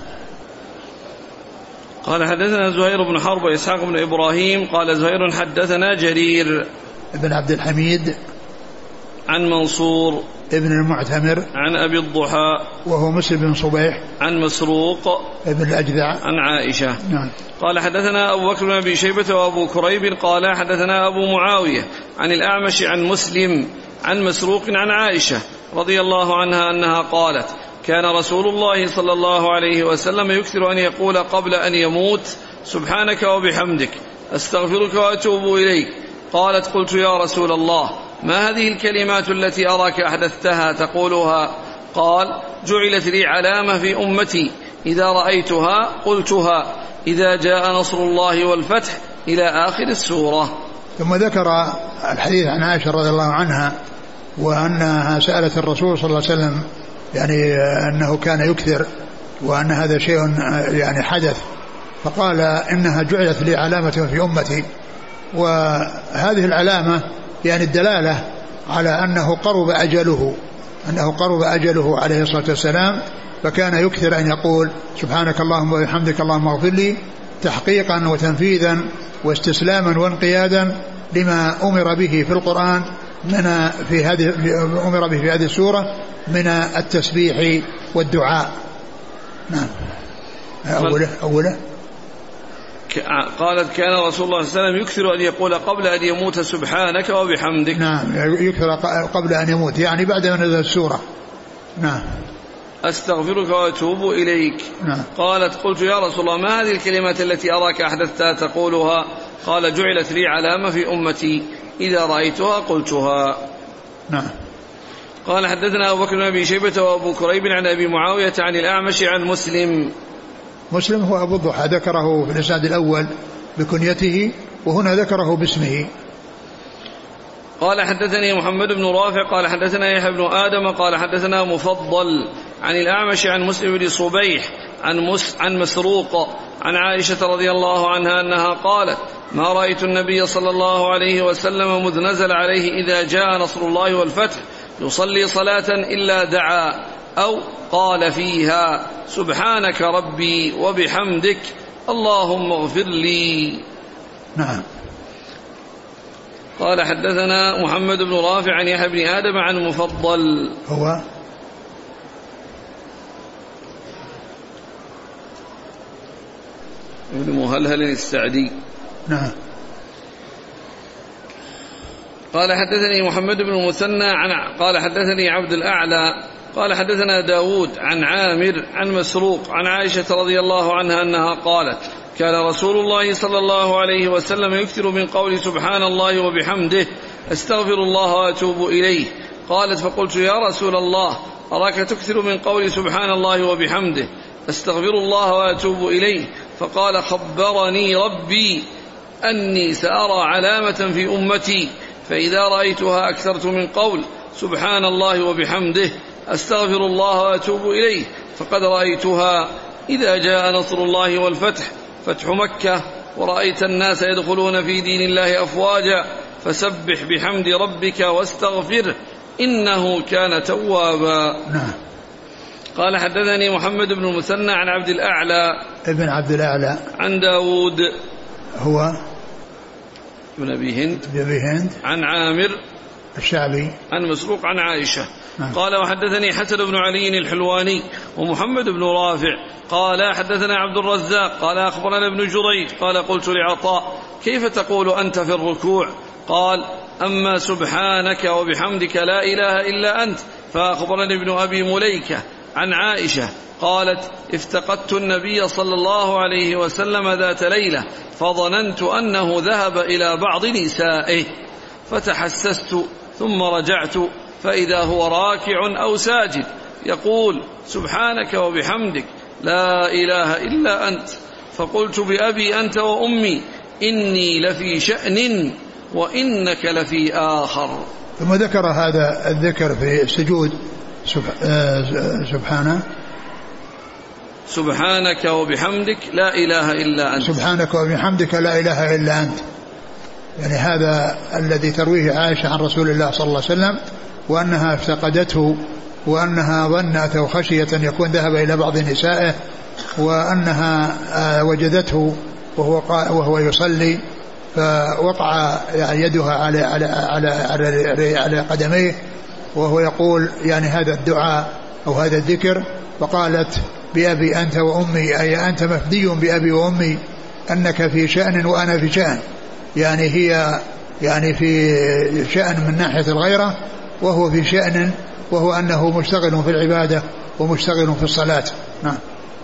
قال حدثنا زهير بن حرب وإسحاق بن إبراهيم قال زهير حدثنا جرير بن عبد الحميد عن منصور ابن المعتمر عن أبي الضحى وهو مسلم بن صبيح عن مسروق ابن الأجدع عن عائشة. نعم. قال حدثنا أبو بكر بن أبي شيبة وأبو كريب قال حدثنا أبو معاوية عن الأعمش عن مسلم عن مسروق عن عائشة رضي الله عنها أنها قالت كان رسول الله صلى الله عليه وسلم يكثر أن يقول قبل أن يموت سبحانك وبحمدك أستغفرك وأتوب إليك. قالت قلت يا رسول الله ما هذه الكلمات التي أراك أحدثتها تقولها؟ قال جعلت لي علامة في أمتي إذا رأيتها قلتها إذا جاء نصر الله والفتح إلى آخر السورة. ثم ذكر الحديث عن عائشة رضي الله عنها وأنها سألت الرسول صلى الله عليه وسلم يعني أنه كان يكثر وأن هذا شيء يعني حدث، فقال إنها جعلت لي علامة في أمتي، وهذه العلامة يعني الدلالة على أنه قرب أجله أنه قرب أجله عليه الصلاة والسلام، فكان يكثر أن يقول سبحانك اللهم وبحمدك اللهم اغفر لي تحقيقا وتنفيذا واستسلاما وانقيادا لما أمر به في القرآن من في هذه أمر به في هذه السورة من التسبيح والدعاء. نعم. أوله أوله قالت كان رسول الله صلى الله عليه وسلم يكثر أن يقول قبل أن يموت سبحانك وبحمدك. نعم يكثر قبل أن يموت يعني بعد ما نزل السورة. نعم. أستغفرك وأتوب إليك. نعم. قالت قلت يا رسول الله ما هذه الكلمات التي أراك أحدثتها تقولها؟ قال جعلت لي علامة في أمتي إذا رأيتها قلتها. نعم. قال حدثنا أبو بكر بن أبي شيبة وأبو كريب عن أبي معاوية عن الأعمش عن مسلم. مسلم هو أبو الضحى ذكره في الإسناد الأول بكنيته وهنا ذكره باسمه قال حدثني محمد بن رافع قال حدثنا يحيى بن آدم قال حدثنا مفضل عن الأعمش عن مسلم بن صبيح عن, مس عن مسروق عن عائشة رضي الله عنها أنها قالت ما رأيت النبي صلى الله عليه وسلم مذ نزل عليه إذا جاء نصر الله والفتح يصلي صلاة إلا دعا أو قال فيها سبحانك ربي وبحمدك اللهم اغفر لي. نعم. قال حدثنا محمد بن رافع عن يحيى بن آدم عن مفضل هو ابن مهلهل السعدي. نعم. قال حدثني محمد بن المثنى عن قال حدثني عبد الأعلى قال حدثنا داود عن عامر عن مسروق عن عائشة رضي الله عنها أنها قالت كان رسول الله صلى الله عليه وسلم يكثر من قول سبحان الله وبحمده أستغفر الله وأتوب إليه. قالت فقلت يا رسول الله أراك تكثر من قول سبحان الله وبحمده أستغفر الله وأتوب إليه. فقال خبرني ربي أني سأرى علامة في أمتي فإذا رأيتها أكثرت من قول سبحان الله وبحمده أستغفر الله وأتوب إليه فقد رأيتها إذا جاء نصر الله والفتح فتح مكة ورأيت الناس يدخلون في دين الله أفواجا فسبح بحمد ربك واستغفره إنه كان توابا. نعم. قال حدثني محمد بن المثنى عن عبد الأعلى ابن عبد الأعلى عن داود هو ابن أبي هند أبي هند عن عامر الشعبي عن مسروق عن عائشة. نعم. قال وحدثني حسن بن علي الحلواني ومحمد بن رافع قال حدثنا عبد الرزاق قال أخبرنا ابن جريج قال قلت لعطاء كيف تقول أنت في الركوع؟ قال أما سبحانك وبحمدك لا إله إلا أنت. فأخبرني ابن أبي مليكة عن عائشة قالت افتقدت النبي صلى الله عليه وسلم ذات ليلة فظننت أنه ذهب إلى بعض نسائه فتحسست ثم رجعت فإذا هو راكع أو ساجد يقول سبحانك وبحمدك لا إله إلا أنت. فقلت بأبي أنت وأمي إني لفي شأن وإنك لفي آخر. ثم ذكر هذا الذكر في السجود سبحانه سبحانك وبحمدك لا إله إلا أنت سبحانك وبحمدك لا إله إلا أنت. يعني هذا الذي ترويه عائشة عن رسول الله صلى الله عليه وسلم وأنها افتقدته وأنها ظنت أو خشية أن يكون ذهب إلى بعض نسائه وأنها وجدته وهو, وهو يصلي فوقع يدها على, على, على, على, على قدميه وهو يقول يعني هذا الدعاء أو هذا الذكر. فقالت بأبي أنت وأمي أي أنت مفدي بأبي وأمي أنك في شأن وأنا في شأن. يعني هي يعني في شأن من ناحية الغيرة وهو في شأن وهو أنه مشتغل في العبادة ومشتغل في الصلاة. نعم.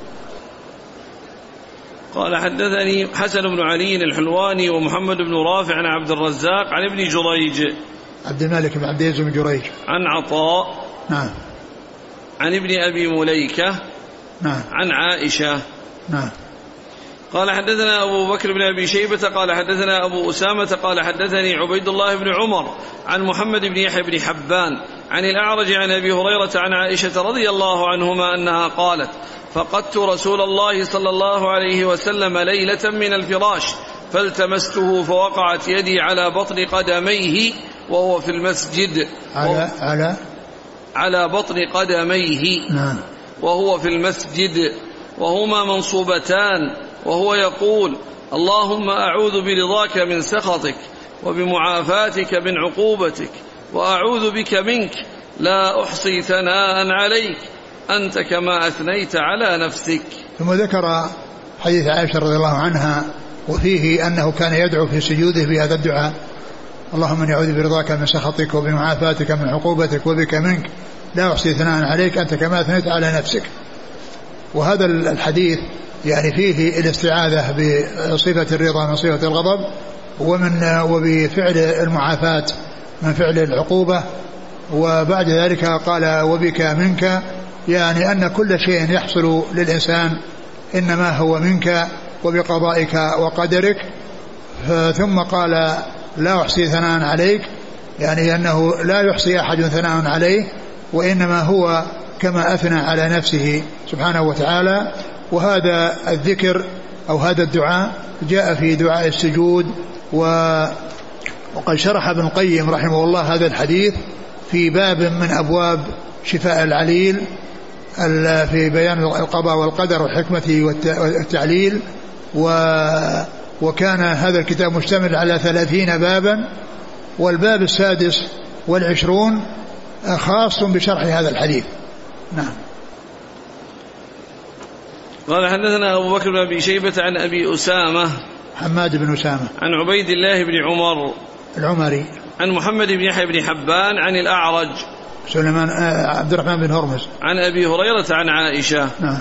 قال حدثني حسن بن علي الحلواني ومحمد بن رافع عن عبد الرزاق عن ابن جريج عبد الملك بن عبد العزيز بن جريج عن عطاء نعم عن ابن أبي مليكة نعم عن عائشة. نعم. قال حدثنا أبو بكر بن أبي شيبة قال حدثنا أبو أسامة قال حدثني عبيد الله بن عمر عن محمد بن يحيى بن حبان عن الأعرج عن أبي هريرة عن عائشة رضي الله عنهما أنها قالت فقدت رسول الله صلى الله عليه وسلم ليلة من الفراش فالتمسته فوقعت يدي على بطن قدميه وهو في المسجد على على على بطن قدميه نعم وهو في المسجد وهما منصوبتان وهو يقول اللهم أعوذ برضاك من سخطك وبمعافاتك من عقوبتك وأعوذ بك منك لا أحصي ثناء عليك أنت كما أثنيت على نفسك. ثم ذكر حديث عائشة رضي الله عنها وفيه أنه كان يدعو في سجوده بهذا الدعاء اللهم اني اعوذ برضاك من سخطك وبمعافاتك من عقوبتك وبك منك لا احصي ثناء عليك انت كما اثنيت على نفسك. وهذا الحديث يعني فيه الاستعاذة بصفة الرضا من صفة الغضب ومن وبفعل المعافاة من فعل العقوبة. وبعد ذلك قال وبك منك يعني أن كل شيء يحصل للإنسان إنما هو منك وبقضائك وقدرك. ثم قال لا أحصي ثناء عليك يعني أنه لا يحصي أحد ثناء عليه، وإنما هو كما أثنى على نفسه سبحانه وتعالى. وهذا الذكر أو هذا الدعاء جاء في دعاء السجود، وقد شرح ابن القيم رحمه الله هذا الحديث في باب من أبواب شفاء العليل في بيان القضاء والقدر والحكمة والتعليل، وكان هذا الكتاب مشتمل على ثلاثين بابا، والباب السادس والعشرون خاص بشرح هذا الحديث. نعم. قال حدثنا أبو بكر بن أبي شيبة عن أبي أسامة حماد بن أسامة عن عبيد الله بن عمر العمري عن محمد بن يحيى بن حبان عن الأعرج سليمان عبد الرحمن بن هرمز عن أبي هريرة عن عائشة. نعم.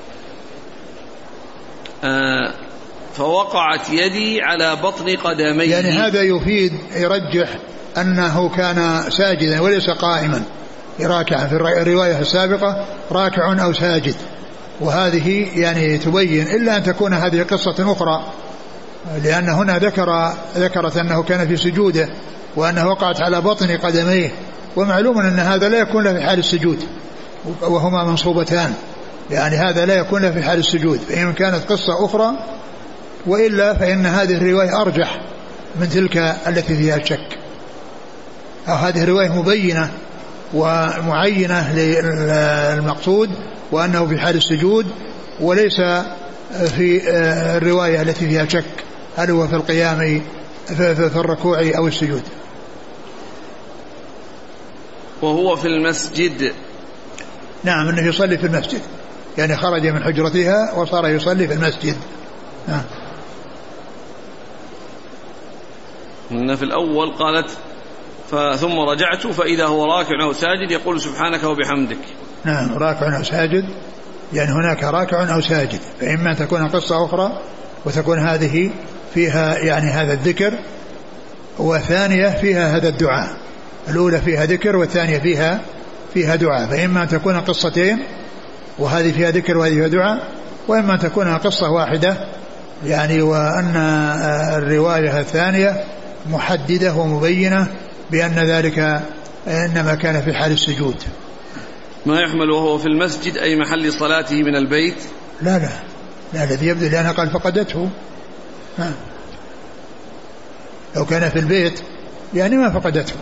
آه فوقعت يدي على بطن قدمي. يعني هذا يفيد يرجح أنه كان ساجدا وليس قائما راكعا، في الرواية السابقة راكع أو ساجد، وهذه يعني تبين إلا أن تكون هذه قصة أخرى، لأن هنا ذكر ذكرت أنه كان في سجوده وأنه وقعت على بطن قدميه، ومعلوم أن هذا لا يكون له في حال السجود، وهما منصوبتان، يعني هذا لا يكون له في حال السجود، فإن كانت قصة أخرى، وإلا فإن هذه الرواية أرجح من تلك التي فيها الشك، أو هذه الرواية مبينة ومعينة للمقصود وأنه في حال السجود، وليس في الرواية التي فيها شك هل هو في القيام في الركوع أو السجود. وهو في المسجد. نعم، أنه يصلي في المسجد، يعني خرج من حجرتها وصار يصلي في المسجد. نعم. إن في الأول قالت ثم رجعت فإذا هو راكع أو ساجد يقول سبحانك وبحمدك. نعم، راكع أو ساجد، يعني هناك راكع أو ساجد، فإما تكون قصة أخرى وتكون هذه فيها يعني هذا الذكر، وثانية فيها هذا الدعاء، الأولى فيها ذكر والثانية فيها فيها دعاء، فإما تكون قصتين وهذه فيها ذكر وهذه فيها دعاء، وإما تكون قصة واحدة، يعني وأن الرواية الثانية محددة ومبينة بأن ذلك إنما كان في حال السجود. ما يحمل وهو في المسجد أي محل صلاته من البيت؟ لا لا لا الذي يبدو لأنها قال فقدته. ها. لو كان في البيت يعني ما فقدته.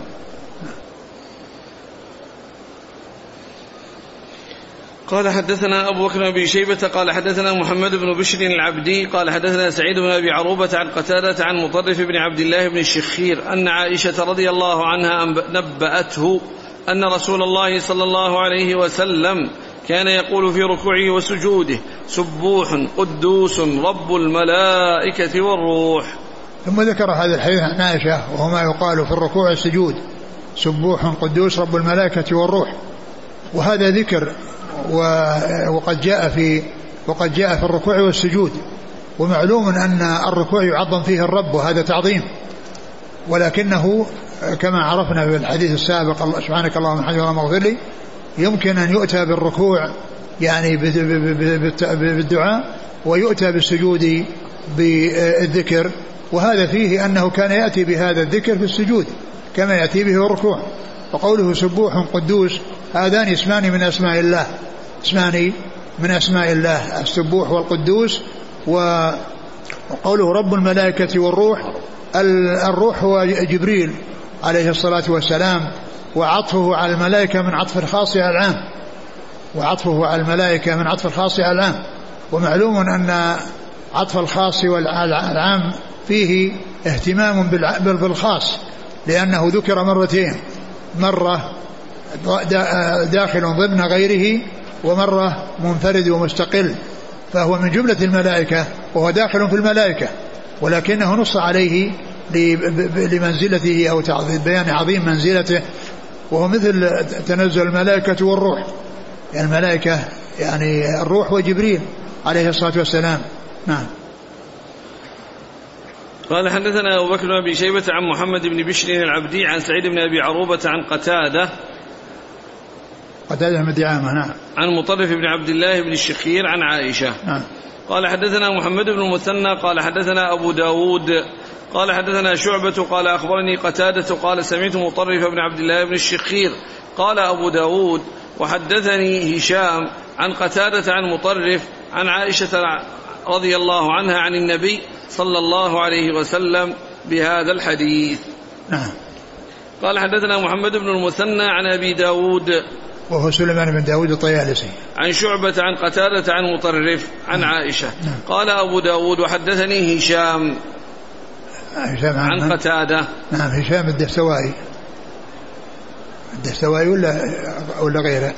قال حدثنا أبو بكر بن أبي شيبة قال حدثنا محمد بن بشر العبدي قال حدثنا سعيد بن أبي عروبة عن قتادة عن مطرف بن عبد الله بن الشخير أن عائشة رضي الله عنها نبأته أن رسول الله صلى الله عليه وسلم كان يقول في ركوعه وسجوده سبوح قدوس رب الملائكة والروح. ثم ذكر هذا الحديث عن عائشة وهو ما يقال في الركوع والسجود سبوح قدوس رب الملائكة والروح، وهذا ذكر وقد جاء في وقد جاء في الركوع والسجود، ومعلوم أن الركوع يعظم فيه الرب وهذا تعظيم، ولكنه كما عرفنا في الحديث السابق سبحانك اللهم وبحمدك اللهم اغفر لي، يمكن أن يؤتى بالركوع يعني بالدعاء ويؤتى بالسجود بالذكر، وهذا فيه أنه كان يأتي بهذا الذكر في السجود كما يأتي به الركوع. وقوله سبوح قدوس هذان اسمان من أسماء الله، اسمان من أسماء الله السبوح والقدوس. وقوله رب الملائكة والروح، الروح هو جبريل عليه الصلاة والسلام، وعطفه على الملائكة من عطف الخاص على العام، وعطفه على الملائكة من عطف الخاص على العام، ومعلوم أن عطف الخاص والعام فيه اهتمام بالخاص، لأنه ذكر مرتين، مرة داخل ضمن غيره ومرة منفرد ومستقل، فهو من جملة الملائكة وهو داخل في الملائكة، ولكنه نص عليه لمنزلته أو بيان عظيم منزلته، وهو مثل تنزل الملائكة والروح، يعني الملائكة يعني الروح وجبريل عليه الصلاة والسلام. نعم. قال حدثنا أبو بكر بن أبي شيبة عن محمد بن بشر العبدي عن سعيد بن أبي عروبة عن قتادة قتادة بن دعامة نعم عن مطرف بن عبد الله بن الشخير عن عائشة. نعم. قال حدثنا محمد بن المثنى قال حدثنا أبو داود قال حدثنا شعبة قال أخبرني قتادة قال سمعت مطرف بن عبد الله بن الشخير قال أبو داود وحدثني هشام عن قتادة عن مطرف عن عائشة رضي الله عنها عن النبي صلى الله عليه وسلم بهذا الحديث. نعم. قال حدثنا محمد بن المثنى عن أبي داود وهو سليمان بن داود الطيالسي عن شعبة عن قتادة عن مطرف عن نعم. عائشة نعم. قال أبو داود وحدثني هشام هشام عن, عن قتادة. نعم هشام الدستوائي الدستوائي ولا ولا غيره.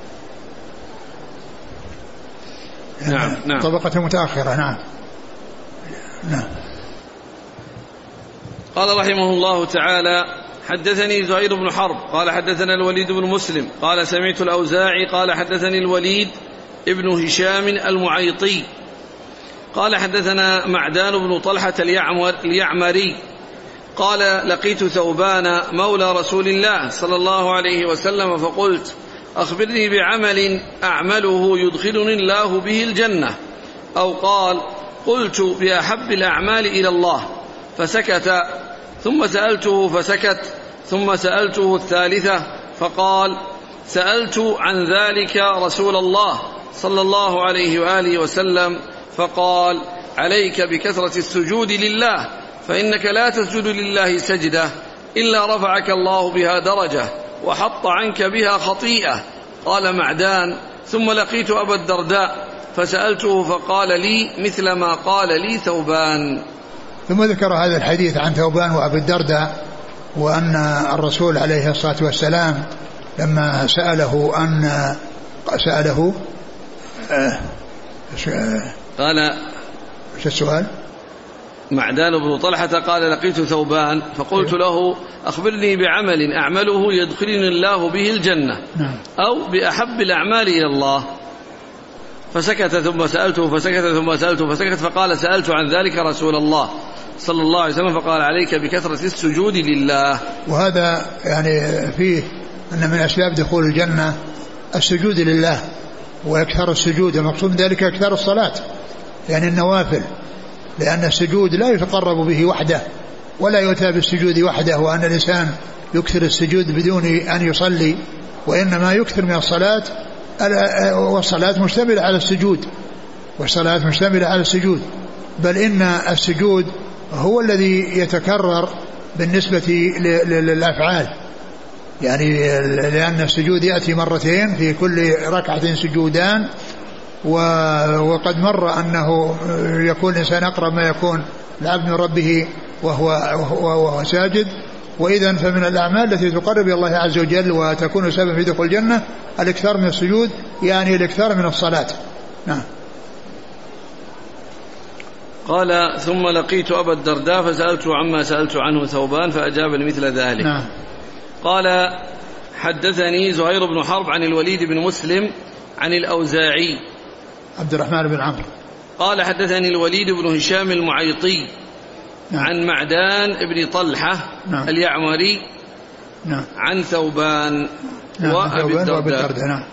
نعم نعم طبقة متأخرة. نعم نعم. قال رحمه الله تعالى حدثني زهير بن حرب قال حدثنا الوليد بن مسلم قال سمعت الأوزاعي قال حدثني الوليد ابن هشام المعيطي قال حدثنا معدان بن طلحة اليعمر اليعمري قال لقيت ثوبان مولى رسول الله صلى الله عليه وسلم فقلت أخبرني بعمل أعمله يدخلني الله به الجنة أو قال قلت بأحب الأعمال إلى الله فسكت ثم سألته فسكت ثم سألته الثالثة فقال سألت عن ذلك رسول الله صلى الله عليه وآله وسلم فقال عليك بكثرة السجود لله فإنك لا تسجد لله سجدة إلا رفعك الله بها درجة وحط عنك بها خطيئة. قال معدان ثم لقيت أبا الدرداء فسألته فقال لي مثل ما قال لي ثوبان. ثم ذكر هذا الحديث عن ثوبان وأبي الدرداء وأن الرسول عليه الصلاة والسلام لما سأله أن سأله آه قال شو السؤال؟ معدان بن طلحة قال لقيت ثوبان فقلت له أخبرني بعمل أعمله يدخلني الله به الجنة أو بأحب الأعمال إلى الله فسكت ثم سألته فسكت ثم سألته فسكت فقال سألت عن ذلك رسول الله صلى الله عليه وسلم فقال عليك بكثرة السجود لله. وهذا يعني فيه أن من أسباب دخول الجنة السجود لله وإكثار السجود المقصود ذلك إكثار الصلاة يعني النوافل لأن السجود لا يتقرب به وحده ولا يؤتى بالسجود وحده وأن الإنسان يكثر السجود بدون أن يصلي وإنما يكثر من الصلاة والصلاة مشتملة على السجود والصلاة مشتملة على السجود بل إن السجود هو الذي يتكرر بالنسبة للأفعال يعني لأن السجود يأتي مرتين في كل ركعة سجودان وقد مر أنه يكون الإنسان أقرب ما يكون العبد من ربه وهو, وهو ساجد وإذن فمن الأعمال التي تقرب إلى الله عز وجل وتكون سبب في دخول الجنة الإكثار من السجود يعني الإكثار من الصلاة. نعم. قال ثم لقيت أبا الدرداء فسألته عما سألت عنه ثوبان فأجاب لمثل ذلك. نعم. قال حدثني زهير بن حرب عن الوليد بن مسلم عن الأوزاعي عبد الرحمن بن عمرو قال حدثني الوليد بن هشام المعيطي نعم. عن معدان بن طلحة نعم. اليعمري نعم. عن ثوبان نعم. وأبي الدرداء نعم.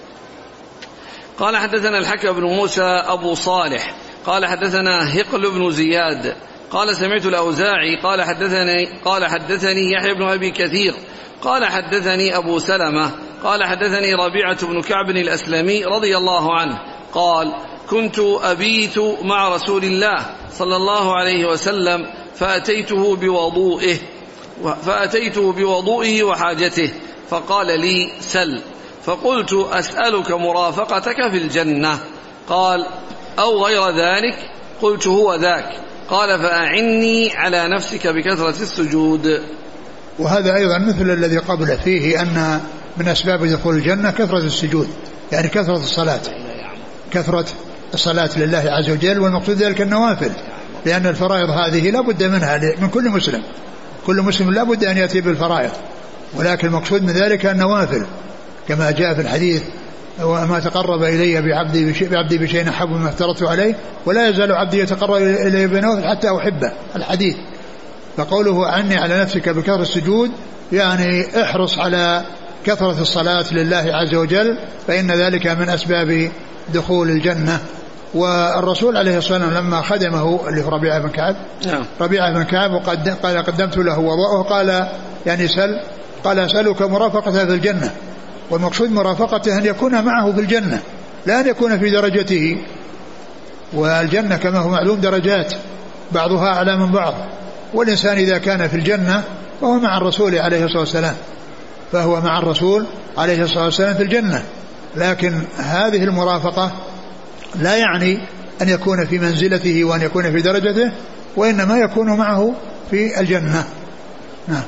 قال حدثنا الحكم بن موسى أبو صالح قال حدثنا هقل بن زياد قال سمعت الأوزاعي قال حدثني قال حدثني يحيى بن أبي كثير قال حدثني أبو سلمة قال حدثني ربيعة بن كعب الأسلمي رضي الله عنه قال كنت أبيت مع رسول الله صلى الله عليه وسلم فأتيته بوضوئه فأتيته بوضوئه وحاجته فقال لي سل فقلت أسألك مرافقتك في الجنة قال أو غير ذلك قلت هو ذاك قال فأعني على نفسك بكثرة السجود. وهذا أيضا مثل الذي قبله فيه أن من أسباب دخول الجنة كثرة السجود يعني كثرة الصلاة كثرة الصلاة لله عز وجل والمقصود ذلك النوافل لأن الفرائض هذه لا بد منها من كل مسلم كل مسلم لا بد أن يأتي بالفرائض ولكن المقصود من ذلك النوافل كما جاء في الحديث وما تقرب إلي بعبدي بشيء, بعبدي بشيء أحب ما افترضته عليه ولا يزال عبدي يتقرب إلي بنوافل حتى أحبه الحديث. فقوله عني على نفسك بكثرة السجود يعني احرص على كثرة الصلاة لله عز وجل فإن ذلك من أسباب دخول الجنة والرسول عليه الصلاة والسلام لما خدمه اللي هو ربيعة بن كعب ربيعة بن كعب وقد قال قدمت له وضوءه قال يعني سل قال أسألك مرافقته في الجنة، والمقصود مرافقته أن يكون معه في الجنة لا أن يكون في درجته، والجنة كما هو معلوم درجات بعضها أعلى من بعض، والإنسان إذا كان في الجنة فهو مع الرسول عليه الصلاة والسلام فهو مع الرسول عليه الصلاة والسلام في الجنة، لكن هذه المرافقة لا يعني أن يكون في منزلته وأن يكون في درجته، وإنما يكون معه في الجنة. نعم.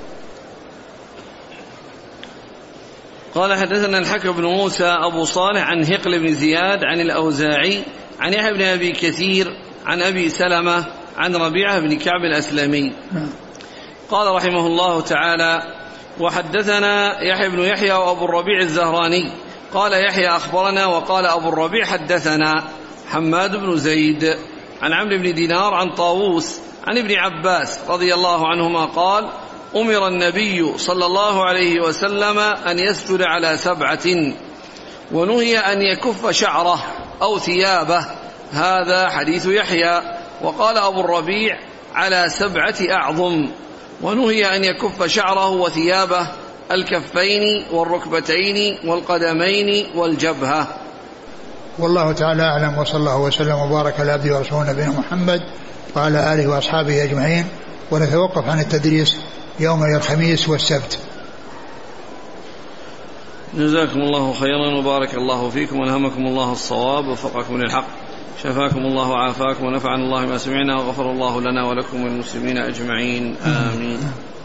قال حدثنا الحكم بن موسى أبو صالح عن هقل بن زياد عن الأوزاعي عن يحيى بن أبي كثير عن أبي سلمة عن ربيعة بن كعب الأسلمي. قال رحمه الله تعالى: وحدثنا يحيى بن يحيى وأبو الربيع الزهراني قال يحيى أخبرنا وقال أبو الربيع حدثنا حماد بن زيد عن عمرو بن دينار عن طاووس عن ابن عباس رضي الله عنهما قال: أمر النبي صلى الله عليه وسلم أن يسجد على سبعة، ونهي أن يكف شعره أو ثيابه. هذا حديث يحيى. وقال أبو الربيع: على سبعة أعظم، ونهي أن يكف شعره وثيابه الكفين والركبتين والقدمين والجبهة. والله تعالى أعلم، وصلى الله وسلم وبارك على عبده ورسوله نبينا محمد وعلى آله وأصحابه أجمعين. ونتوقف عن التدريس يوم الخميس والسبت. جزاكم الله خيرا وبارك الله فيكم ونهمكم الله الصواب ووفقكم للحق، شفاكم الله وعافاكم ونفعنا الله ما سمعنا وغفر الله لنا ولكم والمسلمين أجمعين، آمين.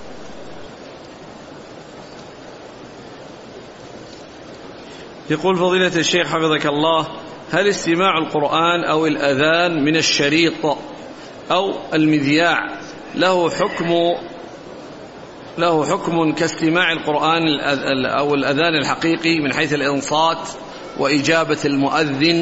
يقول فضيلة الشيخ حفظك الله: هل استماع القرآن أو الأذان من الشريط أو المذياع له حكم له حكم كاستماع القرآن أو الأذان الحقيقي من حيث الإنصات وإجابة المؤذن؟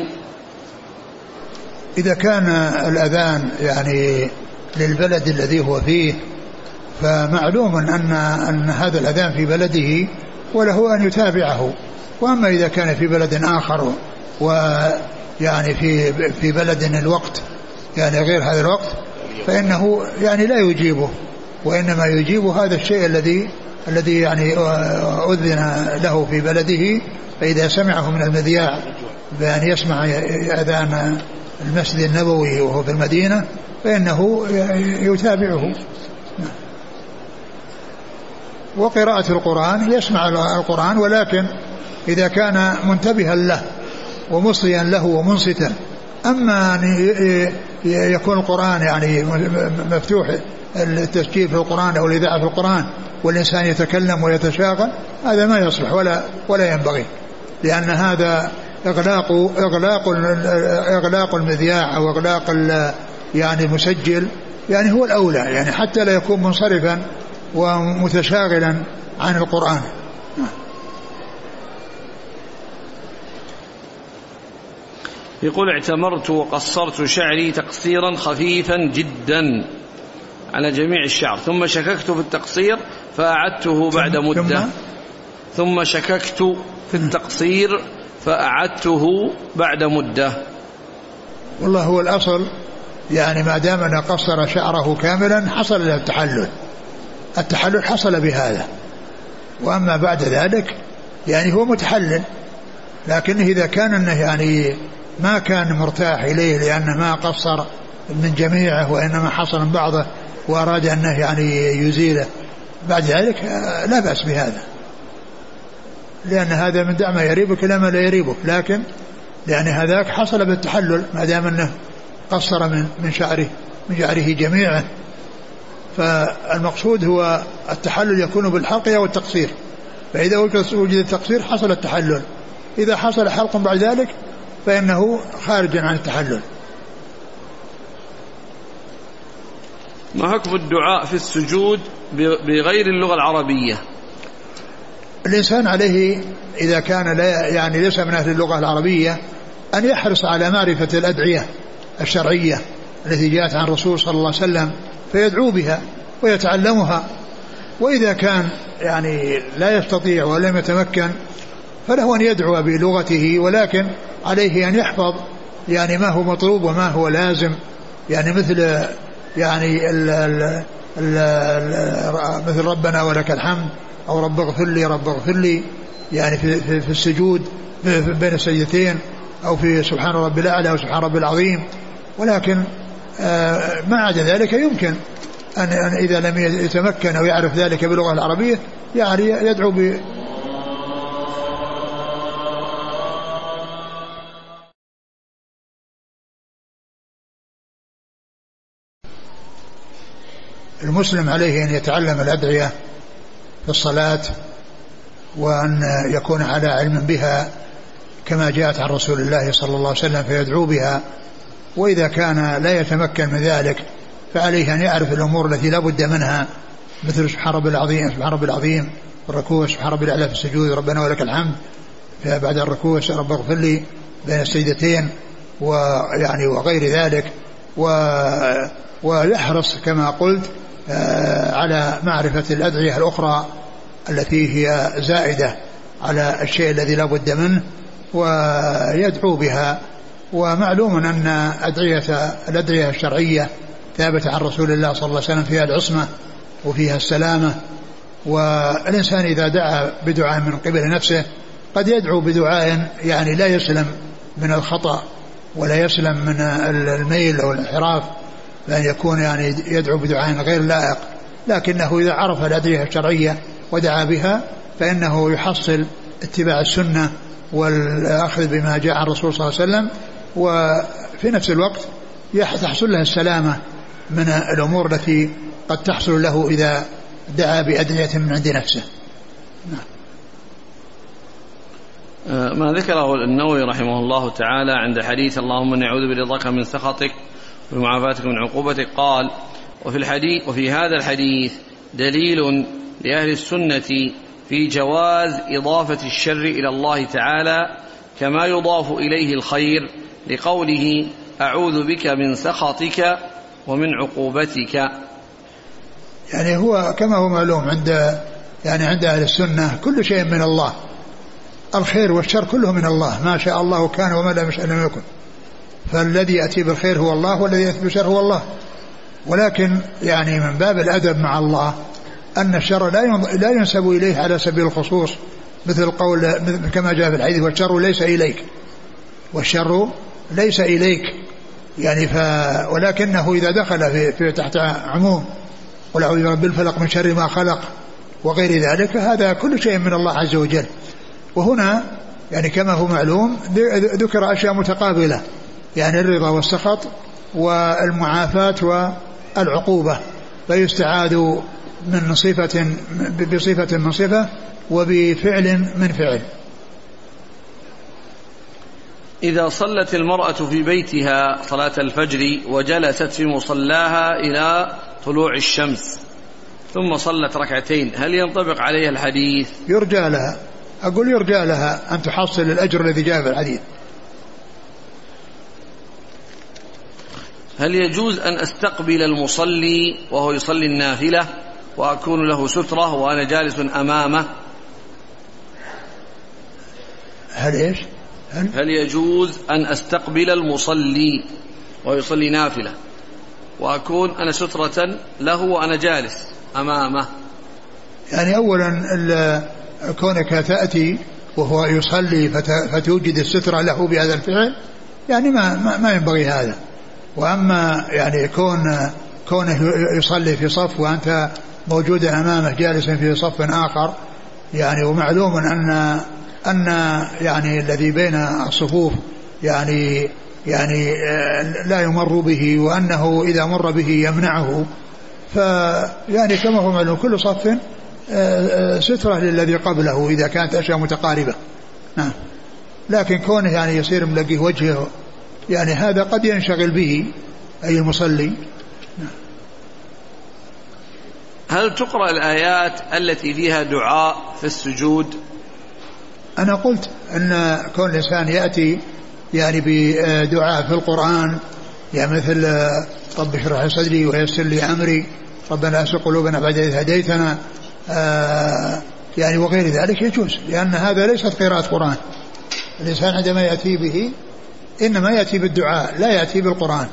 إذا كان الأذان يعني للبلد الذي هو فيه فمعلوم أن أن هذا الأذان في بلده وله أن يتابعه، وأما إذا كان في بلد آخر ويعني في في بلد الوقت يعني غير هذا الوقت فإنه يعني لا يجيبه، وإنما يجيب هذا الشيء الذي الذي يعني أذن له في بلده. فإذا سمعه من المذياع بأن يسمع أذان المسجد النبوي وهو في المدينة فإنه يتابعه. وقراءة القرآن يسمع القرآن، ولكن إذا كان منتبها له ومصغيا له ومنصتا. أما أن يكون القرآن يعني مفتوح التسجيل في القرآن أو الإذاعة في القرآن والإنسان يتكلم ويتشاغل، هذا ما يصلح ولا ولا ينبغي، لأن هذا إغلاق إغلاق إغلاق المذياع أو إغلاق يعني المسجل يعني هو الأولى، يعني حتى لا يكون منصرفا ومتشاغلا عن القرآن. يقول: اعتمرت وقصرت شعري تقصيرا خفيفا جدا على جميع الشعر، ثم شككت في التقصير فأعدته بعد مدة ثم شككت في التقصير فأعدته بعد مدة. والله هو الأصل يعني ما دام أن قصر شعره كاملا حصل له التحلل، التحلل حصل بهذا. وأما بعد ذلك يعني هو متحلل، لكن إذا كان أنه يعني ما كان مرتاح إليه لأنه ما قصر من جميعه وإنما حصل من بعضه وأراد أنه يعني يزيله بعد ذلك لا بأس بهذا، لأن هذا من دع ما يريبك إلى ما لا يريبك، لكن لأن هذاك حصل بالتحلل ما دام أنه قصر من من شعره من شعره جميعه. فالمقصود هو التحلل يكون بالحلق أو التقصير، فإذا وجد التقصير حصل التحلل، إذا حصل حلق بعد ذلك فإنه خارج عن التحلل. ما حكم الدعاء في السجود بغير اللغة العربية؟ الإنسان عليه إذا كان لا يعني ليس من أهل اللغة العربية أن يحرص على معرفة الأدعية الشرعية التي جاءت عن الرسول صلى الله عليه وسلم فيدعو بها ويتعلمها. وإذا كان يعني لا يستطيع ولم يتمكن فله أن يدعو بلغته، ولكن عليه أن يحفظ يعني ما هو مطلوب وما هو لازم، يعني مثل يعني ال ال ال مثل ربنا ولك الحمد أو رب اغفر لي رب اغفر لي يعني في, في, في السجود بين السجدتين، أو في سبحان رب الأعلى أو سبحان رب العظيم. ولكن ما عدا ذلك يمكن أن إذا لم يتمكن أو يعرف ذلك باللغة العربية يعني يدعو ب المسلم عليه أن يتعلم الأدعية في الصلاة، وأن يكون على علم بها كما جاءت عن رسول الله صلى الله عليه وسلم فيدعو بها. وإذا كان لا يتمكن من ذلك فعليه أن يعرف الأمور التي لا بد منها، مثل سبحان رب العظيم سبحان رب العظيم الركوع، سبحان رب الأعلى في السجود، ربنا ولك الحمد بعد الركوع، رب اغفر لي بين السجدتين، ويعني وغير ذلك. ويحرص كما قلت على معرفة الأدعية الأخرى التي هي زائدة على الشيء الذي لا بد منه ويدعو بها. ومعلوم أن أدعية الأدعية الشرعية ثابتة عن رسول الله صلى الله عليه وسلم فيها العصمة وفيها السلامة. والإنسان إذا دعا بدعاء من قبل نفسه قد يدعو بدعاء يعني لا يسلم من الخطأ ولا يسلم من الميل أو الانحراف، لأن يكون يعني يدعو بدعاء غير لائق. لكنه إذا عرف الأدعية الشرعية ودعا بها فإنه يحصل اتباع السنة والأخذ بما جاء عن الرسول صلى الله عليه وسلم، وفي نفس الوقت تحصل له السلامة من الأمور التي قد تحصل له إذا دعا بأدعية من عند نفسه. ما ذكره النووي رحمه الله تعالى عند حديث اللهم نعوذ برضاك من سخطك ومعافاتك من عقوبتك قال: وفي الحديث وفي هذا الحديث دليل لأهل السنة في جواز إضافة الشر إلى الله تعالى كما يضاف إليه الخير، لقوله أعوذ بك من سخطك ومن عقوبتك. يعني هو كما هو معلوم عند يعني عند أهل السنة كل شيء من الله، الخير والشر كله من الله، ما شاء الله كان وما لم يشأ لم يكن. فالذي يأتي بالخير هو الله والذي يأتي بالشر هو الله. ولكن يعني من باب الأدب مع الله أن الشر لا ينسب إليه على سبيل الخصوص، مثل قول كما جاء في الحديث والشر ليس إليك، والشر ليس إليك يعني ف ولكنه إذا دخل في, في تحت عموم قل أعوذ برب الفلق من شر ما خلق وغير ذلك، هذا كل شيء من الله عز وجل. وهنا يعني كما هو معلوم ذكر أشياء متقابلة، يعني الرضا والسخط والمعافاة والعقوبة، فيستعاذ من صفة بصفة من صفة وبفعل من فعل. إذا صلت المرأة في بيتها صلاة الفجر وجلست في مصلاها إلى طلوع الشمس ثم صلت ركعتين، هل ينطبق عليها الحديث؟ يرجى لها، أقول يرجى لها أن تحصل الأجر الذي جاء في الحديث. هل يجوز أن أستقبل المصلي وهو يصلي النافلة وأكون له سترة وأنا جالس أمامه؟ هل إيش؟ هل, هل يجوز أن أستقبل المصلي ويصلي نافلة وأكون أنا سترة له وأنا جالس أمامه؟ يعني أولا كونك تأتي وهو يصلي فتوجد السترة له بهذا الفعل يعني ما, ما ينبغي هذا. وأما يعني كون كونه يصلي في صف وأنت موجود أمامه جالس في صف آخر، يعني ومعلوم أن أن يعني الذي بين الصفوف يعني يعني لا يمر به، وأنه إذا مر به يمنعه، فيعني كما هو معلوم كل صف سترة للذي قبله إذا كانت أشياء متقاربة. نعم. لكن كونه يعني يصير ملقيه وجهه يعني هذا قد ينشغل به أي المصلي. هل تقرأ الآيات التي فيها دعاء في السجود؟ أنا قلت أن كون الإنسان يأتي يعني بدعاء في القرآن يعني مثل رب اشرح لي صدري ويسر لي أمري ربنا لا تزغ قلوبنا بعد إذ هديتنا آه يعني وغير ذلك يجوز، لأن هذا ليست قراءة قرآن. الإنسان عندما يأتي به إنما يأتي بالدعاء لا يأتي بالقرآن.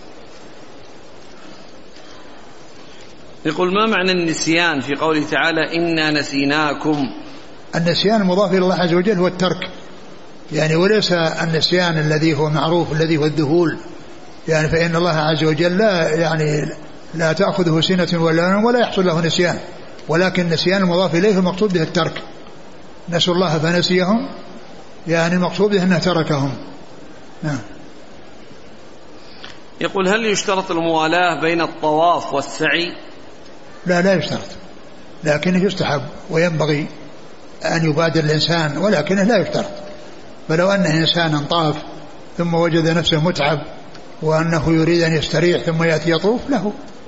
يقول ما معنى النسيان في قوله تعالى إنا نسيناكم؟ النسيان المضاف إلى الله عز وجل هو الترك يعني، وليس النسيان الذي هو معروف الذي هو الذهول يعني، فإن الله عز وجل لا يعني لا تأخذه سنة ولا ولا يحصل له نسيان، ولكن النسيان المضاف إليه المقصود به الترك. نسوا الله فنسيهم يعني المقصود به أنه تركهم. نعم. يقول هل يشترط الموالاة بين الطواف والسعي؟ لا لا يشترط، لكنه يستحب وينبغي أن يبادر الإنسان، ولكنه لا يشترط. فلو أن إنسانا طاف ثم وجد نفسه متعب وأنه يريد أن يستريح ثم يأتي يطوف له.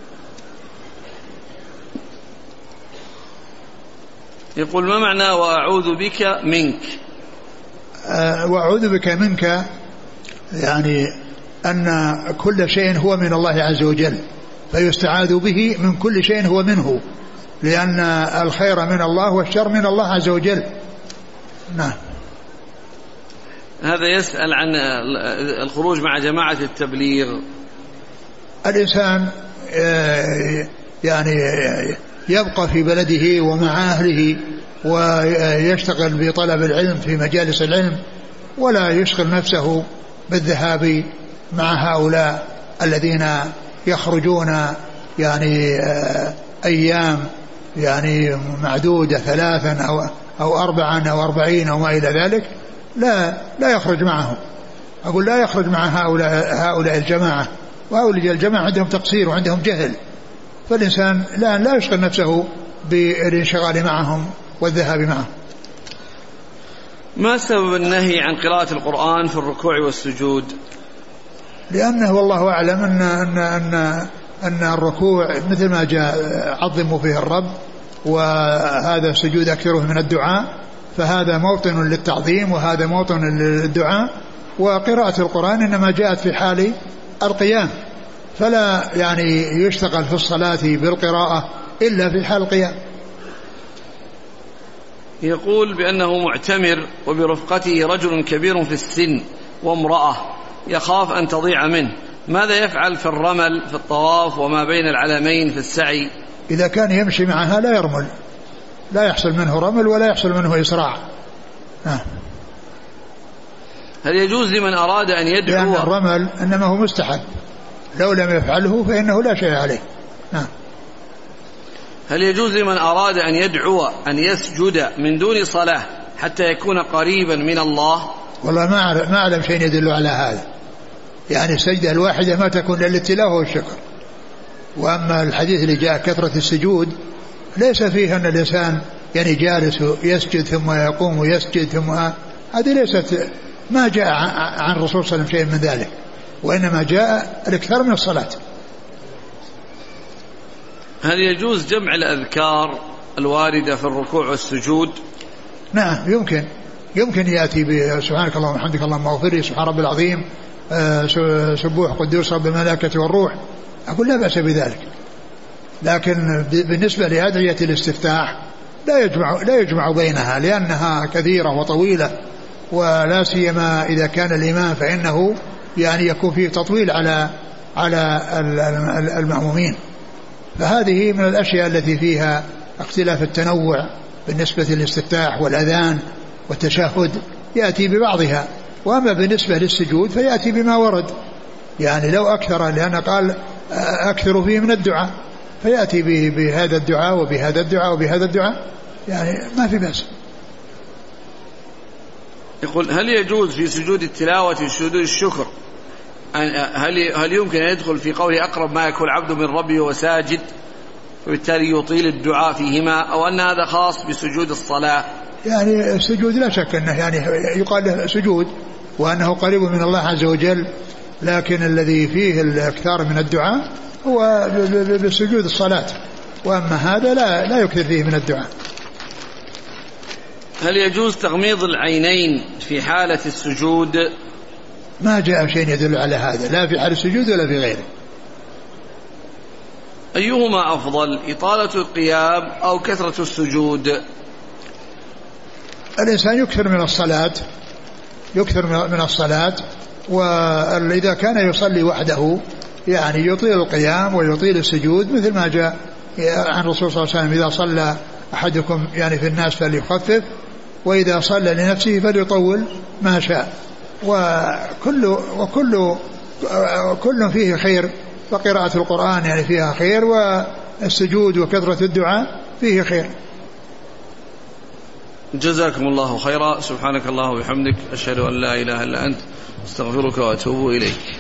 يقول ما معنى وأعوذ بك منك؟ أه وأعوذ بك منك يعني أن كل شيء هو من الله عز وجل، فيستعاذ به من كل شيء هو منه، لأن الخير من الله والشر من الله عز وجل. نعم. هذا يسأل عن الخروج مع جماعة التبليغ. الإنسان يعني يبقى في بلده ومع أهله ويشتغل بطلب العلم في مجالس العلم، ولا يشغل نفسه بالذهاب مع هؤلاء الذين يخرجون يعني أيام يعني معدودة ثلاثا أو, أو أربعا أو أربعين أو ما إلى ذلك، لا لا يخرج معهم. أقول لا يخرج مع هؤلاء, هؤلاء الجماعة، وهؤلاء الجماعة عندهم تقصير وعندهم جهل، فالإنسان لا, لا يشغل نفسه بالانشغال معهم والذهاب معهم. ما سبب النهي عن قراءة القرآن في الركوع والسجود؟ لأنه والله أعلم أن, أن, أن, أن الركوع مثل ما جاء عظموا فيه الرب، وهذا السجود أكثره من الدعاء، فهذا موطن للتعظيم وهذا موطن للدعاء. وقراءة القرآن إنما جاءت في حال القيام، فلا يعني يشتغل في الصلاة بالقراءة إلا في حال القيام. يقول بأنه معتمر وبرفقته رجل كبير في السن وامرأة يخاف أن تضيع منه، ماذا يفعل في الرمل في الطواف وما بين العلمين في السعي؟ إذا كان يمشي معها لا يرمل، لا يحصل منه رمل ولا يحصل منه إسراع. ها. هل يجوز لمن أراد أن يدعو؟ لأن الرمل إنما هو مستحب، لو لم يفعله فإنه لا شيء عليه. ها. هل يجوز لمن أراد أن يدعو أن يسجد من دون صلاة حتى يكون قريبا من الله؟ والله ما أعلم, ما أعلم شيء يدل على هذا، يعني السجدة الواحدة ما تكون للتلاوة والشكر. وأما الحديث اللي جاء كثرة السجود ليس فيه أن الإنسان يعني جالس يسجد ثم يقوم ويسجد ثم، هذه ليست، ما جاء عن الرسول صلى الله عليه وسلم شيء من ذلك، وإنما جاء الإكثار من الصلاة. هل يجوز جمع الأذكار الواردة في الركوع والسجود؟ نعم يمكن، يمكن يأتي بسبحانك اللهم وبحمدك اللهم اغفر لي، سبحان ربي العظيم، سبوح قدوس رب الملائكة والروح، أقول لا بأس بذلك. لكن بالنسبة لأدعية الاستفتاح لا يجمع, لا يجمع بينها، لأنها كثيرة وطويلة، ولا سيما إذا كان الإمام فإنه يعني يكون فيه تطويل على على المأمومين. فهذه من الأشياء التي فيها اختلاف التنوع بالنسبة للاستفتاح والأذان والتشهد، يأتي ببعضها. وأما بالنسبة للسجود فيأتي بما ورد، يعني لو أكثر، لأن قال أكثر فيه من الدعاء، فيأتي بهذا الدعاء وبهذا الدعاء وبهذا الدعاء، يعني ما في بأس. يقول هل يجوز في سجود التلاوة سجود الشكر، هل هل يمكن أن يدخل في قوله أقرب ما يكون العبد من ربه وساجد، وبالتالي يطيل الدعاء فيهما، أو أن هذا خاص بسجود الصلاة؟ يعني السجود لا شك أنه يعني يقال له سجود وأنه قريب من الله عز وجل، لكن الذي فيه الأكثار من الدعاء هو بسجود الصلاة، وأما هذا لا لا يكثر فيه من الدعاء. هل يجوز تغميض العينين في حالة السجود؟ ما جاء شيء يدل على هذا، لا في حال السجود ولا في غيره. أيهما أفضل، إطالة القيام أو كثرة السجود؟ الإنسان يكثر من الصلاة، يكثر من الصلاة وإذا كان يصلي وحده يعني يطيل القيام ويطيل السجود مثل ما جاء عن الرسول صلى الله عليه وسلم: إذا صلى أحدكم يعني في الناس فليخفف، وإذا صلى لنفسه فليطول ما شاء. وكل وكل كل فيه خير، فقراءة القرآن يعني فيها خير، والسجود وكثرة الدعاء فيه خير. جزاكم الله خيرا. سبحانك الله وبحمدك، أشهد أن لا إله إلا أنت، استغفرك وأتوب إليك.